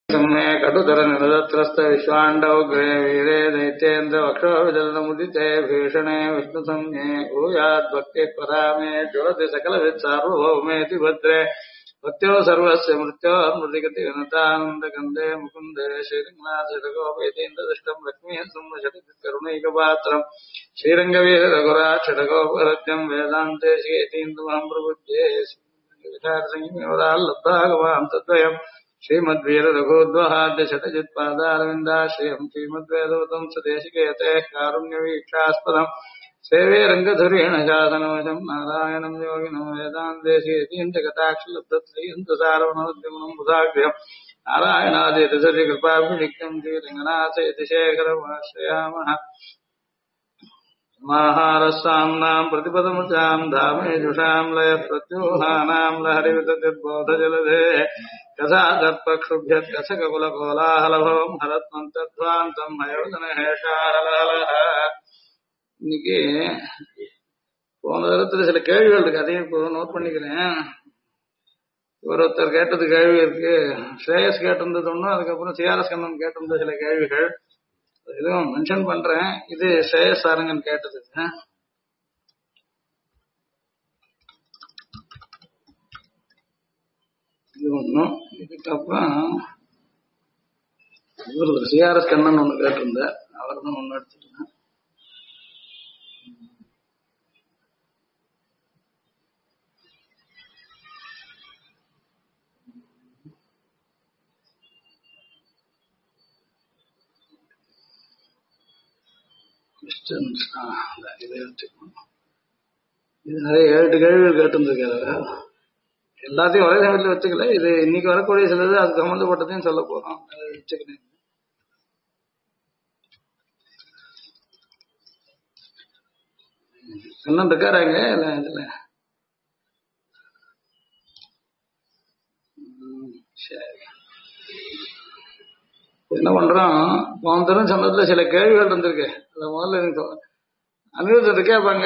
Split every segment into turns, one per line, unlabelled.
सम्मे कटुतर निरदत्रस्त विश्वाण्डवग्रे वीरे दैत्येन्द्र वक्षोविदलनमुदिते भीषणे विष्णुसंज्ञे भूयाद्भक्तिः परामे ज्योति सकलवित्सार्वभौमेति भद्रे भक्त्यो सर्वस्य मृत्योर्मृतिगति विनतानन्दकन्दे मुकुन्दे श्रीरङ्गनाथषडगोपेतीन्द्रदृष्टम् लक्ष्मीः संवशतिकरुणैकपात्रम् श्रीरङ्गवीररघुराक्षडगोपहृत्यम् वेदान्ते श्रीयतीन्द्रमहम् प्रबुध्ये विचारसंयमवराल्लब्धागवान् तद्वयम् श्रीमद्वीर रघोद्वहाद्य शतजित्पादारविन्दाश्रयम् श्रीमद्वेदवतम् स्वदेशिकेते कारुण्यवीक्षास्पदम् सेवे रङ्गधुरेण शासनवशम् नारायणम् योगिनम् वेदान्तेशीयतीन्द्रकटाक्षलब्धत्रीयन्तसारवणोद्यमनम् बुधाग्र्यम् नारायणादितसरिकृपाभिषिक्तम् श्रीरङ्गनाथयतिशेखरमाश्रयामः समाहारस्साम्नाम् प्रतिपदमुचाम् धामेजुषाम् लयः प्रत्यूहानाम् लहरिविततिर्बोधजलधेः कथा दर्पक्षुभ्यत् कथककुलकोलाहलभवम् हरत्मम् तद्वान्तम् हयोदनहेषाहलहलः இன்னைக்கு போன தரத்துல சில கேள்விகள் இருக்கு, அதையும் இப்போ நோட் பண்ணிக்கிறேன். ஒருத்தர் கேட்டது கேள்வி இருக்கு, ஸ்ரேயஸ் கேட்டிருந்தது ஒண்ணு, அதுக்கப்புறம் சிஆர்எஸ் கண்ணன் கேட்டிருந்த சில கேள்விகள் இதுவும் மென்ஷன் பண்றேன். இது ஸ்ரேயஸ் சாரங்கன் கேட்டது. இது ஒண்ணும், இதுக்கப்புறம் சிஆர்எஸ் கண்ணன் ஒண்ணு கேட்டிருந்த, அவர் தான் ஒண்ணு எடுத்துருந்தேன். இது நிறைய 7 கேள்விகள் கேட்டிருந்திருக்காரு. எல்லாத்தையும் ஒரே சமயத்தில் வச்சுக்கல, இது இன்னைக்கு வரக்கூடிய சிலது அது சம்பந்தப்பட்டதையும் சொல்ல போறோம், வச்சுக்கிறேன். இன்னும் இருக்காராங்க இல்ல இதுல? சரி, என்ன பண்றோம், போன தரம் சொன்னதுல சில கேள்விகள் இருந்திருக்கு. அத முதல்ல நீங்க அனிருத்தர் கேட்பாங்க.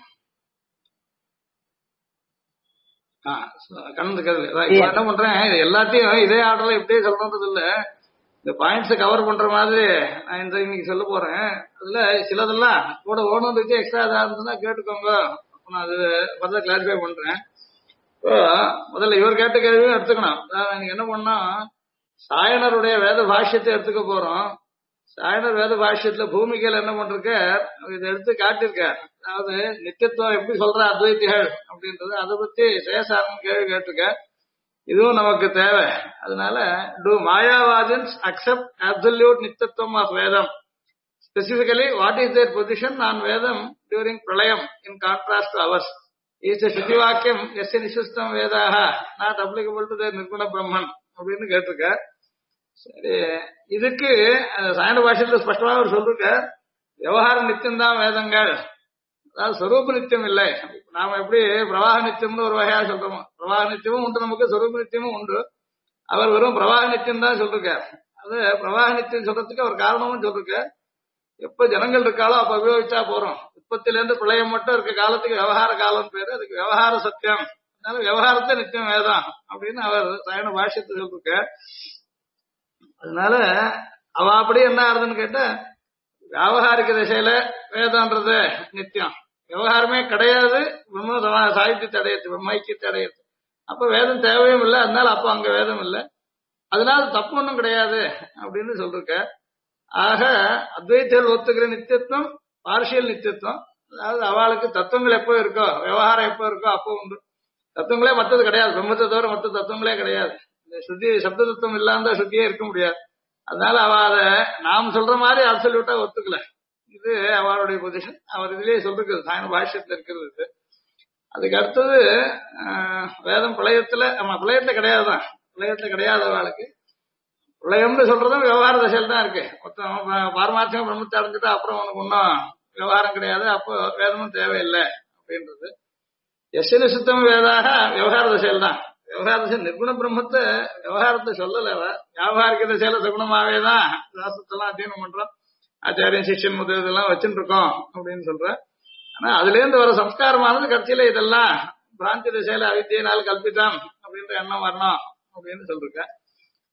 கலந்து கேள்வி என்ன பண்றேன், இது எல்லாத்தையும் இதே ஆர்டர்ல இப்படியே சொல்றது இல்ல, இந்த பாயிண்ட்ஸை கவர் பண்ற மாதிரி நான் இந்த இன்னைக்கு சொல்ல போறேன். அதுல சிலதெல்லாம் கூட ஓனருக்கு எக்ஸ்ட்ரா ஏதாவது இருந்ததுன்னா கேட்டுக்கோங்க, நான் அது ஃபர்தர் கிளாரிஃபை பண்றேன். இப்போ முதல்ல இவர் கேட்ட கேள்வியும் எடுத்துக்கணும். நீங்க என்ன பண்ணா, சாயனருடைய வேத பாஷ்யத்தை எடுத்துக்க போறோம். சாயனர் வேத பாஷ்யத்துல பூமிகையில என்ன பண்றக்க இதை எடுத்து காட்டிருக்கார். அதாவது நித்தியத்துவம் எப்படி சொல்ற அத்வைத்திகள் அப்படின்றது, அதை பத்தி சேசாரன் கேள்வி கேட்டிருக்க. இதுவும் நமக்கு தேவை. அதனால do Mayavadins accept absolute நித்தியத்துவம் ஆஃப் வேதம்? Specifically, what is their position on Vedam during Pralayam in contrast to ours? Is the Shruti Vakyam yasya nishustam vedaha not applicable to their Nirguna Brahman அப்படின்னு கேட்டிருக்க. சரி, இதுக்கு சாயன பாஷையில் ஸ்பஷ்டமாக அவர் சொல்லிருக்க, விவகார நித்தியம் தான் வேதங்கள், அதாவது ஸ்வரூப நித்தியம் இல்லை. நாம எப்படி பிரவாக நித்தியம்னு ஒரு வகையா சொல்றோமோ, பிரவாக நித்தியமும் உண்டு, நமக்கு ஸ்வரூப நித்தியமும் உண்டு. அவர் வெறும் பிரவாக நித்தியம் தான் சொல்லிருக்கார். அது பிரவாக நித்தியம் சொல்றதுக்கு அவர் காரணமும் சொல்லிருக்க. எப்ப ஜனங்கள் இருக்காளோ அப்ப உபயோகிச்சா போறோம். உற்பத்தியிலேருந்து பிரளயம் மட்டும் இருக்க காலத்துக்கு விவகார காலம் பேரு, அதுக்கு விவகார சத்தியம். அதனால விவகாரத்தை நித்தியம் வேதம் அப்படின்னு அவர் சாயன பாஷ்யத்தை சொல்லிருக்க. அதனால அவ அப்படி என்ன ஆறுதுன்னு கேட்டா, வியாபகாரிக திசையில வேதம்ன்றது நித்தியம், விவகாரமே கிடையாது, சாகித்யத்தை அடையிறது, பிரம்மைக்கியத்தை அடையிறது. அப்ப வேதம் தேவையும் இல்லை, அதனால அப்ப அங்க வேதம் இல்லை, அதனால தப்பு ஒன்றும் கிடையாது அப்படின்னு சொல்லிருக்க. ஆக அத்வைத்திகள் ஒத்துக்கிற நித்தியத்துவம் பார்ஷியல் நித்தியத்துவம். அதாவது அவளுக்கு தத்துவங்கள் எப்போ இருக்கோ, விவகாரம் எப்போ இருக்கோ அப்போ உண்டு. தத்துவங்களே மற்றது கிடையாது, பிரம்மத்தை தவிர மற்ற தத்துவங்களே கிடையாது. இந்த சுத்தி சப்த தத்துவம் இல்லாம சுத்தியே இருக்க முடியாது. அதனால அவ அதை நாம் சொல்ற மாதிரி அப்சல்யூட்டா ஒத்துக்கல. இது அவளுடைய பொசிஷன். அவர் இதுலயே சொல்லிருக்குது, சாயன பாஷ்யத்துல இருக்கிறது. அதுக்கு அடுத்தது வேதம் பிரளயத்துல, பிரளயத்துல கிடையாதுதான், பிரளயத்துல கிடையாது அவளுக்கு. பிரளயம்னு சொல்றதும் விவகார தசையில் தான் இருக்கு. பாரமார்த்தியம் பிரம்மத்தை அடைஞ்சிட்டா அப்புறம் உனக்கு ஒன்னும் விவகாரம் கிடையாது, அப்போ வேதமும் தேவையில்லை அப்படின்றது. எஸ்என சுத்தம் வேதாக விவகார தசையில் தான். விவகார தசை நிர்குண பிரம்மத்தை விவகாரத்தை சொல்லல, வியாபாரிக தசையில சகுணமாவேதான் சாஸ்திரத்தெல்லாம் அத்தியனம் பண்றோம், ஆச்சாரியன் சிஷ்யன் முதல் இதெல்லாம் வச்சுட்டு இருக்கோம் அப்படின்னு சொல்ற. ஆனா அதுல இருந்து வர சம்ஸ்காரமானது கட்சியில இதெல்லாம் பிராந்தி திசையில அவித்தியினால் கல்பித்தான் அப்படின்ற எண்ணம் வரணும் அப்படின்னு சொல்லிருக்க.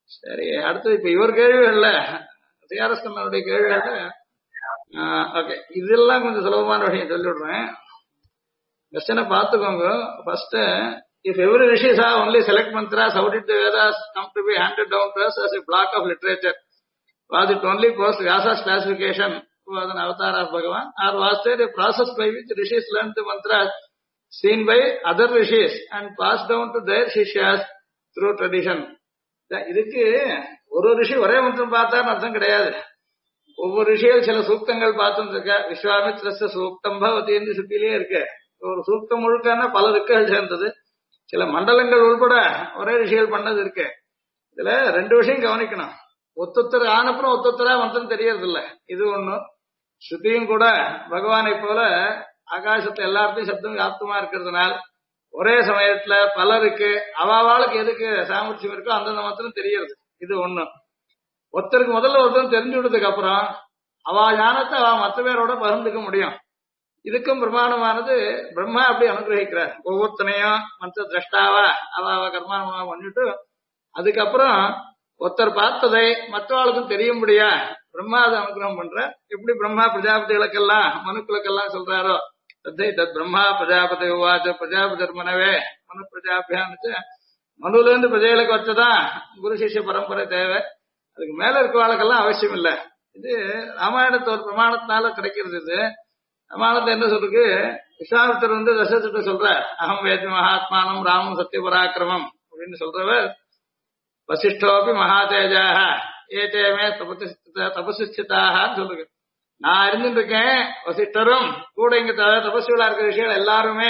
சரி, அடுத்து இப்ப இவர் கேள்விகள்ல சிஆர்எஸ் கண்ணனுடைய கேள்விகள்ல ஓகே, இதெல்லாம் கொஞ்சம் சுலபமான விஷயம் சொல்லி விடுறேன். கொஸ்டினை பார்த்துக்கோங்க. First, if every rishi saw only select mantras, how did the Vedas come to be handed down to us as a block of literature? Was it only post Vyasa's classification was an avatar of Bhagavan, or was there a process by which rishis learned the mantras seen by other rishis and passed down to their shishyas through tradition? இதுக்கு ஒரு ரிஷி ஒரே மந்திரம் பார்த்தான்னு அர்த்தம் கிடையாது. ஒவ்வொரு ரிஷியும் சில சூக்தங்கள் பார்த்துட்டு இருக்க. விஸ்வாமித்ரஸ்ய சூக்தம் பவதின்னு சுத்திலேயே இருக்கு. ஒரு சூக்தம் முழுக்கான பல ரிக்குகள் சேர்ந்தது. சில மண்டலங்கள் உள்பட ஒரே ரிஷிகள் பண்ணது இருக்கு. இதுல ரெண்டு விஷயம் கவனிக்கணும். ஒத்தொத்தர் ஆனப்புறம் ஒத்தொத்தரா மந்திரம் தெரியறது இல்ல, இது ஒண்ணு. ஸ்ருதியும் கூட பகவானை போல ஆகாசத்துல எல்லாத்தையும் சப்தம் வியாப்தமா இருக்கிறதுனால ஒரே சமயத்துல பலருக்கு அவாளுக்கு எதுக்கு சாமர்த்தியம் இருக்கோ அந்தந்த மந்திரம் தெரியறது, இது ஒண்ணு. ஒருத்தருக்கு முதல்ல ஒருத்தர் தெரிஞ்சு விட்டதுக்கு அப்புறம் அவ ஞானத்தை அவ மற்ற பேரோட பகிர்ந்துக்க முடியும். இதுக்கும் பிரமாணமானது பிரம்மா அப்படி அனுகிரகிக்கிறார். ஒவ்வொருத்தனையும் மந்திர திரஷ்டாவா அவ கர்மானுமா பண்ணிட்டு அதுக்கப்புறம் ஒருத்தர் பார்த்ததை மற்றவாளுக்கும் தெரியும்படியா பிரம்மா அதை அனுகிரகம் பண்ற. எப்படி பிரம்மா பிரஜாபதிகளுக்கெல்லாம் மனுக்களுக்கெல்லாம் சொல்றாரோ தத்தை தத் பிரம்மா பிரஜாபதி உவாச்ச பிரஜாபதி மனவே மனு பிரஜாபியான்னு மனுல இருந்து பிரஜைகளுக்கு வச்சதான் குரு சிஷ்ய பரம்பரை தேவை. அதுக்கு மேல இருக்கவாளுக்கெல்லாம் அவசியம் இல்லை. இது ராமாயணத்து ஒரு பிரமாணத்தினால கிடைக்கிறது. இது ராமாயணத்தை என்ன சொல்றது, விஸ்வாமித்தர் தசரதிட்ட சொல்ற அகம் வேத்மி மகாத்மானம் ராமம் சத்திய பராக்கிரமம் அப்படின்னு சொல்றவர் வசிஷ்டோபி மகாதேஜாக ஏதேமே தபசுஸ்திதான்னு சொல்லுங்க. நான் அறிஞ்சுட்டு இருக்கேன், வசிஷ்டரும் கூட இங்க தபசுகளா இருக்கிற விஷயம் எல்லாருமே.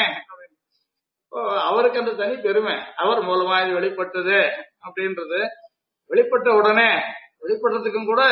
அவருக்கு அந்த தனி பெருமை, அவர் மூலமா இது வெளிப்பட்டது அப்படின்றது. வெளிப்பட்ட உடனே வெளிப்படுறதுக்கும் கூட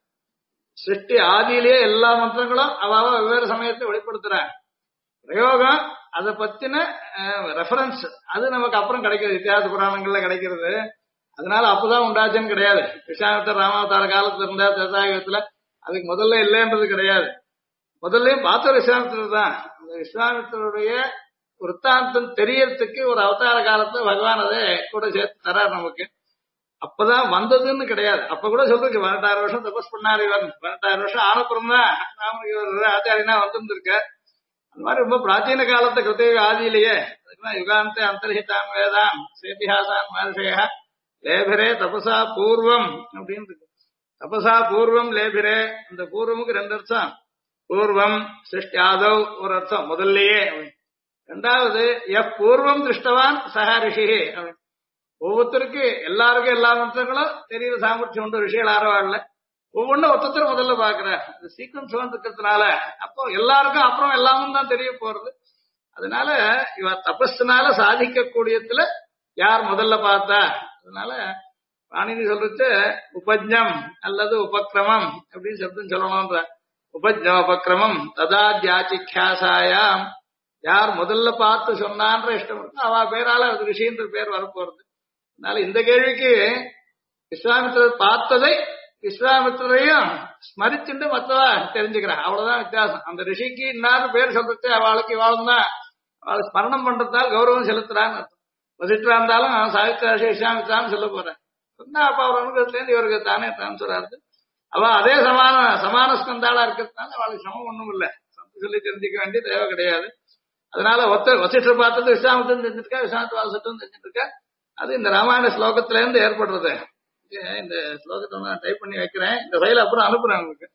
சிருஷ்டி ஆதியிலேயே எல்லா மந்திரங்களும் அவாவ வெவ்வேறு சமயத்தை வெளிப்படுத்துறாங்க. பிரயோகம் அதை பத்தின ரெஃபரன்ஸ் அது நமக்கு அப்புறம் கிடைக்கிறது, இத்தியாச புராணங்கள்ல கிடைக்கிறது. அதனால அப்பதான் உண்டாச்சுன்னு கிடையாது. விஸ்வாமித்தர் ராமாவதார காலத்துல இருந்தா திரேதாயுகத்துல அதுக்கு முதல்ல இல்லைன்றது கிடையாது. முதல்லையும் பார்த்த விஸ்வாமித்திரர் தான். அந்த விஸ்வாமித்தருடைய விற்த்தாந்தம் தெரியறதுக்கு ஒரு அவதார காலத்துல பகவான் அதை கூட சேர்த்து தரார் நமக்கு. அப்பதான் வந்ததுன்னு கிடையாது. அப்ப கூட சொல்றதுக்கு 18,000 வருஷம் தபஸ் பண்ணாரு இவர். 18,000 வருஷம் ஆனப்புறம் தான் ராமனுக்கு இவர் ஆச்சாரியனா வந்துருக்க. அந்த மாதிரி ரொம்ப பிராச்சீன காலத்தை கிருத்தயுக ஆதியிலேயே யுகாந்த அந்தர்ஹிதாம் வேதாம் சேபிஹாசான் மகர்ஷயா லேபிரே தபசா பூர்வம் அப்படின்னு இருக்கு. தபசா பூர்வம் லேபிரே, அந்த பூர்வமுக்கு ரெண்டு அர்த்தம். பூர்வம் சிருஷ்டி ஆதவ் ஒரு அர்த்தம் முதல்லயே. ரெண்டாவது பூர்வம் திருஷ்டவான் சஹா ரிஷி. ஒவ்வொருத்தருக்கு எல்லாருக்கும் எல்லா மந்திரங்களும் தெரியற சாமர்த்தியம் உண்டு. ரிஷிகள் ஆரவாடல ஒவ்வொன்றும் ஒருத்தர் முதல்ல பாக்குற சீக்வன்ஸ் இருக்கிறதுனால அப்போ எல்லாருக்கும் அப்புறம் எல்லாமும் தான் தெரிய போறது. அதனால இவ தபஸ்னால சாதிக்க கூடியத்துல யார் முதல்ல பார்த்தா. அதனால பாணினி சொல்றது உபஜ்ஞம் அல்லது உபக்கிரமம் அப்படின்னு சப்தம் சொல்லணும்ன்ற. உபஜ்ஞம் உபக்கிரமம் ததாத்யாச்சிக்யாசாயாம், யார் முதல்ல பார்த்து சொன்னான்ற இஷ்டம் இருக்கு அவ பேரால அது ரிஷின்ற பேர் வரப்போறது. அதனால இந்த கேள்விக்கு விஸ்வாமித்திரர் பார்த்ததை விஸ்வாமித்திரையும் ஸ்மரிச்சுட்டு மத்தவா தெரிஞ்சுக்கிறான், அவ்வளவுதான் வித்தியாசம். அந்த ரிஷிக்கு இன்னாரு பேர் சொல்றது அவளுக்கு இவாளும் தான் அவளை ஸ்மரணம் பண்றதால் கௌரவம் செலுத்துறான்னு அர்த்தம். வசிட்டா இருந்தாலும் சாவித்ரா ரிஷி விஸ்வாமித்ரான்னு சொல்ல போறேன் சொன்னா அப்ப அவர் அனுபவத்துல இருந்து இவருக்கு தானே டிரான்ஸ்பர் ஆகுது. அவ அதே சமான ஸ்கந்தாளா இருக்கிறதுனால அவளுக்கு சமம் ஒண்ணும் இல்லை, சொல்லி தெரிஞ்சுக்க வேண்டிய தேவை கிடையாது. அதனால வசிஷ்டர் பார்த்தது விஸ்வாமித்திரன் தெரிஞ்சிருக்கா, விஸ்வாமித்திர வசிஷ்டம் தெரிஞ்சிட்டு இருக்கா. அது இந்த ராமாயண ஸ்லோகத்துல இருந்து ஏற்படுறது. இந்த ஸ்லோகத்தை நான் டைப் பண்ணி வைக்கிறேன், இந்த ஃபைல் அப்புறம் அனுப்புறேன் உங்களுக்கு.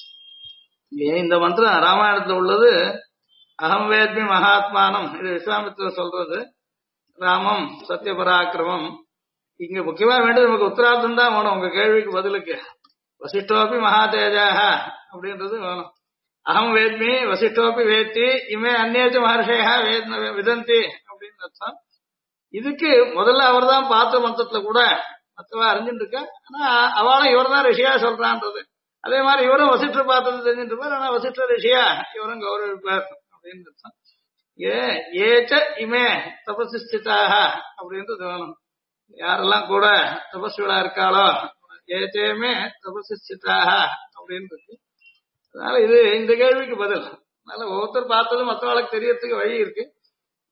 இந்த மந்திரம் ராமாயணத்துல உள்ளது அகம் வேத்மி மகாத்மானம், இது விஸ்வாமித்திரர் சொல்றது. ராமம் சத்தியபராக்கிரமம். இங்க முக்கியமா வேண்டியது நமக்கு உத்தரார்த்தம் தான் வேணும். உங்க கேள்விக்கு பதிலுக்கு வசிஷ்டோபி மகாதேஜாக அப்படின்றது வேணும். அகம் வேத்மி வசிஷ்டோபி வேத்தி இமே அந்நேச்ச மகர்ஷயா விதந்தி அப்படின்னு அர்த்தம். இதுக்கு முதல்ல அவர் தான் பார்த்த மந்திரத்துல கூட மற்றவா அறிஞ்சுட்டு இருக்க. ஆனா அவளும் இவர் தான் ரிஷியா சொல்றான்றது. அதே மாதிரி இவரும் வசிஷ்டர் பார்த்தது தெரிஞ்சுட்டு இருப்பார். ஆனா வசிஷ்டர் ரிஷியா இவரும் கௌரவிப்பார் அப்படின்னு அர்த்தம். ஏச்ச இமே தபசிஸ்திதாக அப்படின்றது வேணும். யாரெல்லாம் கூட தபஸ்விகளா இருக்காளோ ஏச்சேமே தபசிஸ்திதாக அப்படின்னு இருக்கு. அதனால இது இந்த கேள்விக்கு பதில். அதனால ஒவ்வொருத்தர் பார்த்ததும் மற்றவர்களுக்கு தெரியறதுக்கு வழி இருக்கு.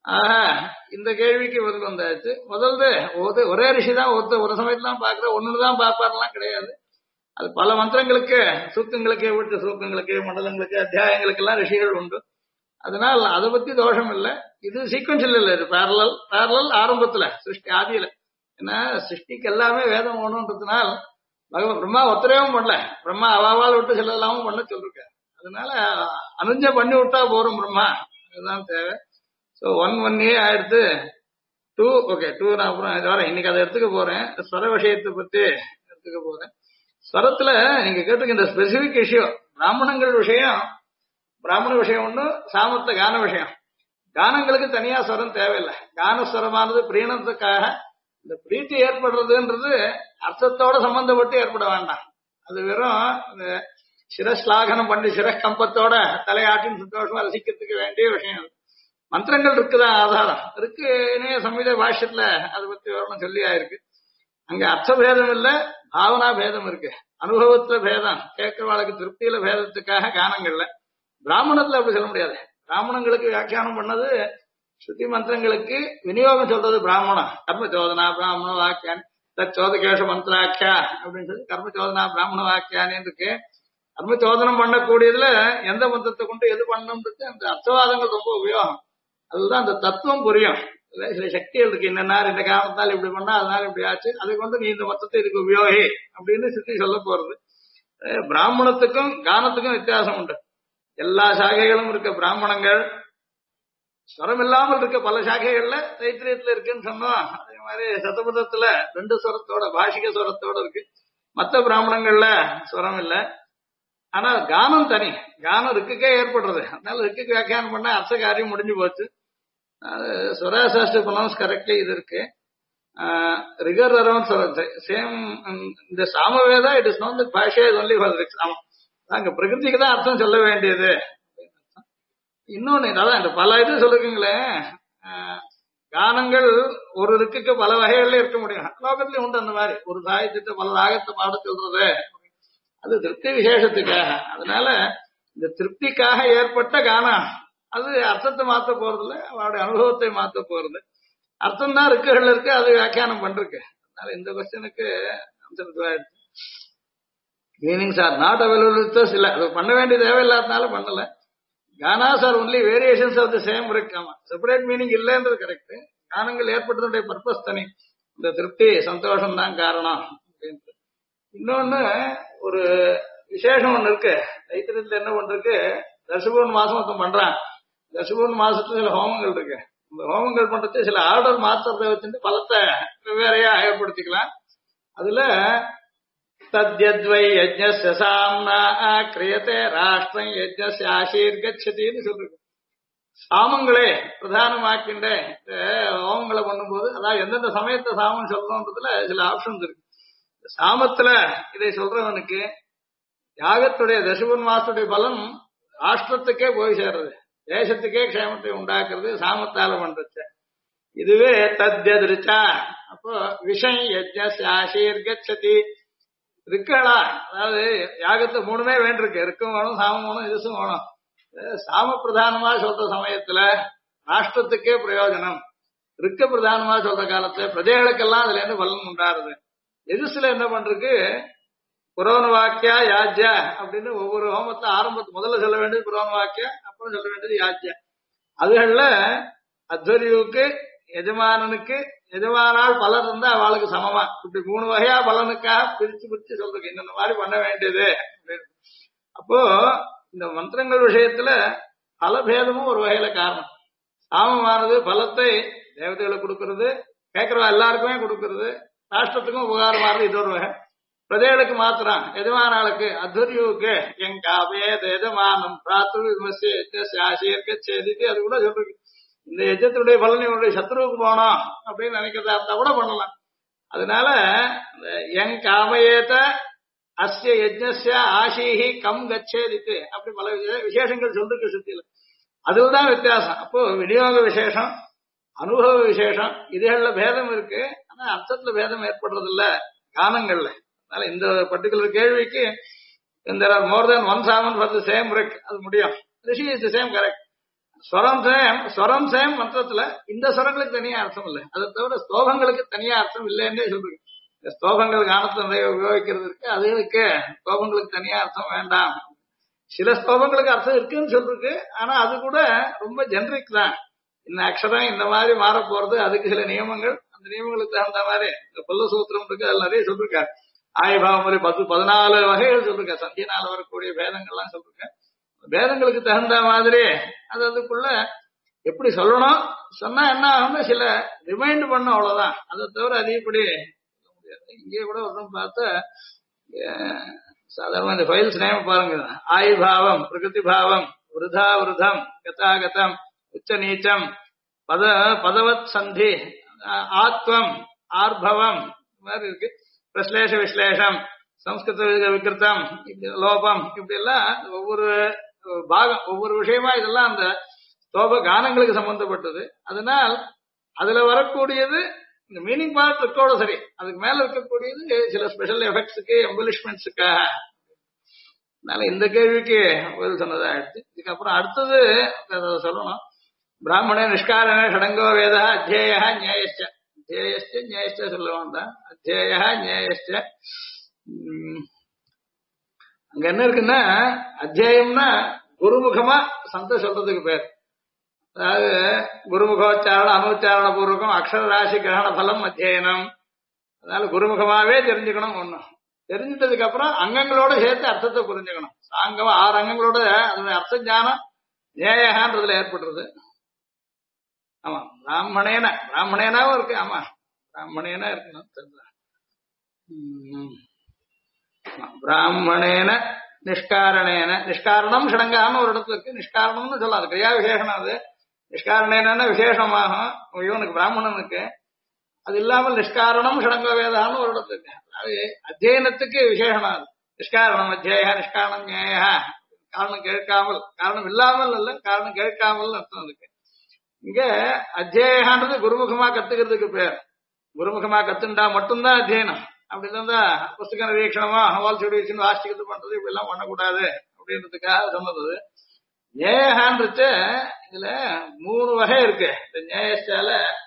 ஆஹா, இந்த கேள்விக்கு பதில் வந்தாச்சு. முதல்ல ஒரே ரிஷி தான் ஒரு சமயத்துல தான் பாக்குற ஒண்ணுதான் பாப்பாருலாம் கிடையாது. அது பல மந்திரங்களுக்கு சூக்கங்களுக்கு விட்டு சூக்கங்களுக்கு மண்டலங்களுக்கு அத்தியாயங்களுக்கு எல்லாம் ரிஷிகள் உண்டு. அதனால அதை பத்தி தோஷம் இல்லை. இது சீக்வன்ஷியல் இல்லை, இது பேரலல் ஆரம்பத்துல சிருஷ்டி ஆதியில. ஏன்னா சிருஷ்டிக்கு எல்லாமே வேதம் வேணும்ன்றதுனால பிரம்மா ஒத்தரையும் பண்ணல, பிரம்மா அவாவால் விட்டு சில எல்லாமும் பண்ண சொல்லிருக்க. அதனால அனுஞ்ச பண்ணி விட்டா போறோம் பிரம்மா, அதுதான் தேவை. ஸோ 1 ஆயிடுத்து 2. ஓகே 2 நான் அப்புறம் வரேன். இன்னைக்கு அதை எடுத்துக்க போறேன். ஸ்வர விஷயத்தை பத்தி எடுத்துக்க போறேன். ஸ்வரத்துல நீங்க கேட்டுக்க இந்த ஸ்பெசிபிக் விஷயம் பிராமணங்கள் விஷயம், பிராமண விஷயம் ஒண்ணு, சாமர்த்த கான விஷயம். கானங்களுக்கு தனியா ஸ்வரம் தேவையில்லை. கானஸ்வரமானது பிரீணத்துக்காக இந்த பிரீத்தி ஏற்படுறதுன்றது அர்த்தத்தோட சம்பந்தப்பட்டு ஏற்பட வேண்டாம். அது வெறும் இந்த சிரஸ்லாகனம் பண்ணி சிரக்கம்பத்தோட தலையாட்டின் சந்தோஷமா ரசிக்கிறதுக்கு வேண்டிய விஷயம். மந்திரங்கள் இருக்குதான் ஆதாரம் இருக்கு. இணைய சமீத பாஷ்யத்துல அதை பத்தி வரணும் சொல்லி ஆயிருக்கு. அங்க அர்த்த பேதம் இல்ல, பாவனா பேதம் இருக்கு, அனுபவத்துல பேதம், கேட்கிறவாளுக்கு திருப்தியில பேதத்துக்காக கானங்கள்ல. பிராமணத்துல அப்படி சொல்ல முடியாது. பிராமணங்களுக்கு வியாக்கியானம் பண்ணது ஸ்ருதி மந்திரங்களுக்கு விநியோகம் சொல்றது பிராமணம். கர்மச்சோதனா பிராமண வாக்கியான் தச்சோதகேஷ மந்திராக்கியா அப்படின்னு சொல்லி கர்மச்சோதனா பிராமண வாக்கியானு இருக்கு. கர்மச்சோதனம் பண்ணக்கூடியதுல எந்த மந்திரத்தை கொண்டு எது பண்ணணும்ன்றது அந்த அர்த்தவாதங்கள் ரொம்ப உபயோகம். அதுதான் அந்த தத்துவம் புரியும். சில சக்திகள் இருக்கு, என்னன்னா இந்த காரணத்தால் இப்படி பண்ணா அதனால இப்படி ஆச்சு, அதை கொண்டு நீ இந்த மொத்தத்தை இதுக்கு உபயோகி அப்படின்னு சுத்தி சொல்ல போறது. பிராமணத்துக்கும் கானத்துக்கும் வித்தியாசம் உண்டு. எல்லா சாகைகளும் இருக்க பிராமணங்கள் ஸ்வரம் இல்லாமல் இருக்க பல சாகைகள்ல தைத்திரியத்துல இருக்குன்னு சொன்னோம். அதே மாதிரி சதபதத்துல 2 ஸ்வரத்தோட பாஷிக ஸ்வரத்தோட இருக்கு. மற்ற பிராமணங்கள்ல ஸ்வரம் இல்லை. ஆனா கானம் தனி, கானம் ரிக்குக்கே ஏற்படுறது. அதனால ரிக்குக்கு வியாக்கியானம் பண்ண அர்த்த காரியம் முடிஞ்சு போச்சு. ஸ்வராசாஸ்திர ப்ரொனவுன்ஸ் கரெக்டா இது இருக்கு. ரிகர் அரௌண்ட் சேம் இந்த Samaveda it is not bhasha is only for samam. அங்க பிரகிருதிக்கு தான் அர்த்தம் சொல்ல வேண்டியது. இன்னொன்னு அதான் இந்த பல இது சொல்லுங்களேன். கானங்கள் ஒரு ரிக்குக்கு பல வகைகள்ல இருக்க முடியும். லோகத்திலயும் உண்டு அந்த மாதிரி ஒரு சாகித்யத்தை பல ராகத்தை பாட சொல்றது. அது திருப்தி விசேஷத்துக்காக. அதனால இந்த திருப்திக்காக ஏற்பட்ட கானம் அது அர்த்தத்தை மாத்த போறது இல்லை, அவருடைய அனுபவத்தை மாத்த போறது. அர்த்தம் தான் ரிக்குகள் இருக்கு, அது வியாக்கியானம் பண்றதுக்கு. அதனால இந்த கொஸ்டினுக்கு மீனிங்ஸ் ஆர் நாட் அவைலபிள் இல்ல, அது பண்ண வேண்டிய தேவையில்லாதனால பண்ணல. Ganas are only variations of the same இருக்காம செப்பரேட் மீனிங் இல்லைன்றது கரெக்ட். கானங்கள் ஏற்பட்டதுடைய பர்பஸ் தனி, இந்த திருப்தி சந்தோஷம் தான் காரணம் அப்படின்ட்டு. இன்னொன்னு ஒரு விசேஷம் ஒண்ணு இருக்கு. தைத்திரத்துல என்ன பண்றது, தர்சுபூர்ண மாசம் ஒருத்தன் பண்றான். தர்சுபூர்ண மாசத்துல சில ஹோமங்கள் இருக்கு. இந்த ஹோமங்கள் பண்றது சில ஆர்டர் மாத்திரத்தை வச்சுட்டு பலத்தை வெவ்வேறையா ஏற்படுத்திக்கலாம். அதுல தத்யத்வை யஜ்ஞஸ்ய சாம்னா கிரியதே ராஷ்டிரம் யஜ்ஞஸ்ய ஆசீர்கச்சதின்னு சொல்றது. சாமங்களே பிரதானமாக்கின்ற ஹோமங்களை பண்ணும்போது, அதாவது எந்தெந்த சமயத்தை சாமம் சொல்லணும்ன்றதுல சில ஆப்ஷன்ஸ் இருக்கு. சாமத்துல இதை சொல்றவனுக்கு யாகத்துடைய தசபூர்ண மாசத்துடைய பலன் ராஷ்டிரத்துக்கே போய் சேர்றது, தேசத்துக்கே க்ஷேமத்தை உண்டாக்குறது சாமத்தால பண்றது. இதுவே தத்யதிருச்சா அப்போ விஷம் யஜ்ஞாசீர்கச்சதி ரிக்கலா, அதாவது யாகத்தை 3மே வேண்டியிருக்கு, ரிக்கும் வேணும் சாமம் வேணும் இதுசும் வேணும். சாம பிரதானமா சொல்ற சமயத்துல ராஷ்டிரத்துக்கே பிரயோஜனம், ரிக்க பிரதானமா சொல்ற காலத்துல பிரஜைகளுக்கெல்லாம் அதுல இருந்து பலன் உண்டாருது. எதிர்சில என்ன பண்றதுக்கு புரோண வாக்கியா யாஜ்யா அப்படின்னு ஒவ்வொரு ஹோமத்தை ஆரம்பத்து முதல்ல சொல்ல வேண்டியது புரோண வாக்கியா, அப்புறம் சொல்ல வேண்டியது யாஜ்யா. அதுகள்ல அத்வரியுக்கு எஜமானனுக்கு எஜமானால் பலன் இருந்தா அவளுக்கு சமமா இப்படி 3 வகையா பலனுக்காக பிரிச்சு சொல்றதுக்கு இந்த மாதிரி பண்ண வேண்டியது. அப்போ இந்த மந்திரங்கள் விஷயத்துல பலபேதமும் ஒரு வகையில காரணம். சாமமானது பலத்தை தேவதைகளுக்கு கொடுக்கறது, கேட்கறவா எல்லாருக்குமே கொடுக்கறது, ராஷ்டிரத்துக்கும் உபகாரமானது இது ஒரு வகை. பிரஜைகளுக்கு மாத்திரம் எஜமானாளுக்கு அத்வரியுக்கு எங்க அபேத எஜமானம் பிராத்து விமர்சேதி அது கூட சொல்றது. இந்த யஜ்ஜத்துடைய பலன் இவனுடைய சத்ருவுக்கு போனோம் அப்படின்னு நினைக்கிறதா இருந்தா கூட பண்ணலாம். அதனால எங் காமயேத அஸ்ய யஜ்ஞஸ்ய ஆஷீஹி கம் கச்சேதித்து அப்படி பல விசேஷங்கள் சொல்லிருக்கு சுத்தியில. அதுதான் வித்தியாசம். அப்போ விநியோக விசேஷம் அனுபவ விசேஷம் இதுகள்ல பேதம் இருக்கு, ஆனா அர்த்தத்துல பேதம் ஏற்படுறது இல்ல கானங்கள்ல. அதனால இந்த பர்டிகுலர் கேள்விக்கு there are more than one saman for the same Rig அது முடியும். Rishi is the same correct. Swaram same மந்திரத்துல இந்த ஸ்வரங்களுக்கு தனியா அர்த்தம் இல்லை. அதை தவிர ஸ்லோகங்களுக்கு தனியா அர்த்தம் இல்லைன்னே சொல்றீங்க. இந்த ஸ்லோகங்கள் கானத்துல நிறைய உபயோகிக்கிறது இருக்கு, அதுகளுக்கு ஸ்லோகங்களுக்கு தனியா அர்த்தம் வேண்டாம். சில ஸ்லோகங்களுக்கு அர்த்தம் இருக்குன்னு சொல்லிருக்கு, ஆனா அது கூட ரொம்ப ஜெனரிக் தான். இந்த அக்ஷரம் இந்த மாதிரி மாற போறது, அதுக்கு சில நியமங்கள், அந்த நியமங்களுக்கு தகுந்த மாதிரி இந்த பல்ல சூத்திரம் இருக்கு, அதில் நிறைய சொல்லிருக்காரு. ஆயுபாவம் ஒரு 14 வகைகள் சொல்லிருக்காரு. சந்தியனால வரக்கூடிய பேதங்கள்லாம் சொல்லிருக்கேன். பேதங்களுக்கு தகுந்த மாதிரி அது அதுக்குள்ள எப்படி சொல்லணும், சொன்னா என்ன ஆகும்னு சில ரிமைண்ட் பண்ண, அவ்வளவுதான். அதை தவிர அதிகப்படி சொல்ல முடியாது. இங்கே கூட ஒன்றும் பார்த்தா சாதாரண இந்த ஃபைல்ஸ் நேம் பாருங்க. ஆயுபாவம், பிரகிருதி பாவம், விருதா விருதம், கதாகதம், உச்ச நீச்சம், பதவத் சந்தி, ஆத்வம், ஆர்பவம், இந்த மாதிரி இருக்கு. பிரஸ்லேஷ விஸ்லேஷம், சம்ஸ்கிருத விகிருத்தம், இப்படி லோபம், இப்படி எல்லாம் ஒவ்வொரு பாகம் ஒவ்வொரு விஷயமா இதெல்லாம் அந்த ஸ்தோப கானங்களுக்கு சம்பந்தப்பட்டது. அதனால் அதுல வரக்கூடியது இந்த மீனிங் பார்ட் இருக்கோட சரி, அதுக்கு மேல இருக்கக்கூடியது சில ஸ்பெஷல் எஃபெக்ட்ஸுக்கு, எம்பலிஷ்மெண்ட்ஸுக்காக. அதனால இந்த கேள்விக்கு பதில் சொன்னதா ஆயிடுச்சு. இதுக்கப்புறம் அடுத்தது சொல்லணும். பிராமண நிஷ்காரண ஷடங்கோ வேத அத்தியேய நியாயச்ச, அத்தியேயச்ச நியாயச்ச சொல்லுவான் தான். அத்தியேய நியாயச்ச. அங்க என்ன இருக்குன்னா, அத்தியாயம்னா குருமுகமா சந்த சொல்றதுக்கு பேர். அதாவது குருமுகோச்சாரண அனுச்சாரண பூர்வகம் அக்ஷர ராசி கிரகண பலம் அத்தியனம். அதனால குருமுகமாவே தெரிஞ்சுக்கணும். ஒண்ணு தெரிஞ்சிட்டதுக்கு அப்புறம் அங்கங்களோட சேர்த்து அர்த்தத்தை புரிஞ்சுக்கணும். சாங்கமா 6 அங்கங்களோட அதனுடைய அர்த்த ஞானம் நேயகான்றதுல ஏற்படுறது. ஆமா, பிராமணேனாவும் இருக்கு. ஆமா, பிராமணேனா இருக்கணும். பிராமணேன நிஷ்காரணேன, நிஷ்காரணம் ஷடங்கான்னு ஒரு இடத்துல இருக்கு. நிஷ்காரணம்னு சொல்லாது, கிரியா விசேஷம். அது நிஷ்காரணேன விசேஷமாகும் இவனுக்கு, பிராமணனுக்கு. அது இல்லாமல் நிஷ்காரணம் ஷடங்க வேதான்னு ஒரு இடத்துல இருக்கு. அது அத்தியனத்துக்கு விசேஷம். அது நிஷ்காரணம் அத்தியாய, நிஷ்காரணம் நியாய. காரணம் கேட்காமல், காரணம் இல்லாமல் அல்ல, காரணம் கேட்காமல் அர்த்தம் இருக்கு. இங்க அத்தியாயன்றது குருமுகமா கத்துக்கிறதுக்கு பேர். குருமுகமா கத்துண்டா மட்டும்தான் அத்தியனம். அப்படிதான் புஸ்தக நிரீட்சணமா ஹவால் சுடிஷன் வாசிக்கிறது பண்றது இப்படி எல்லாம் பண்ணக்கூடாது அப்படின்றதுக்காக சொன்னது. நேயகான்றது இதுல 3 வகை இருக்கு. இந்த நேயஸ்டால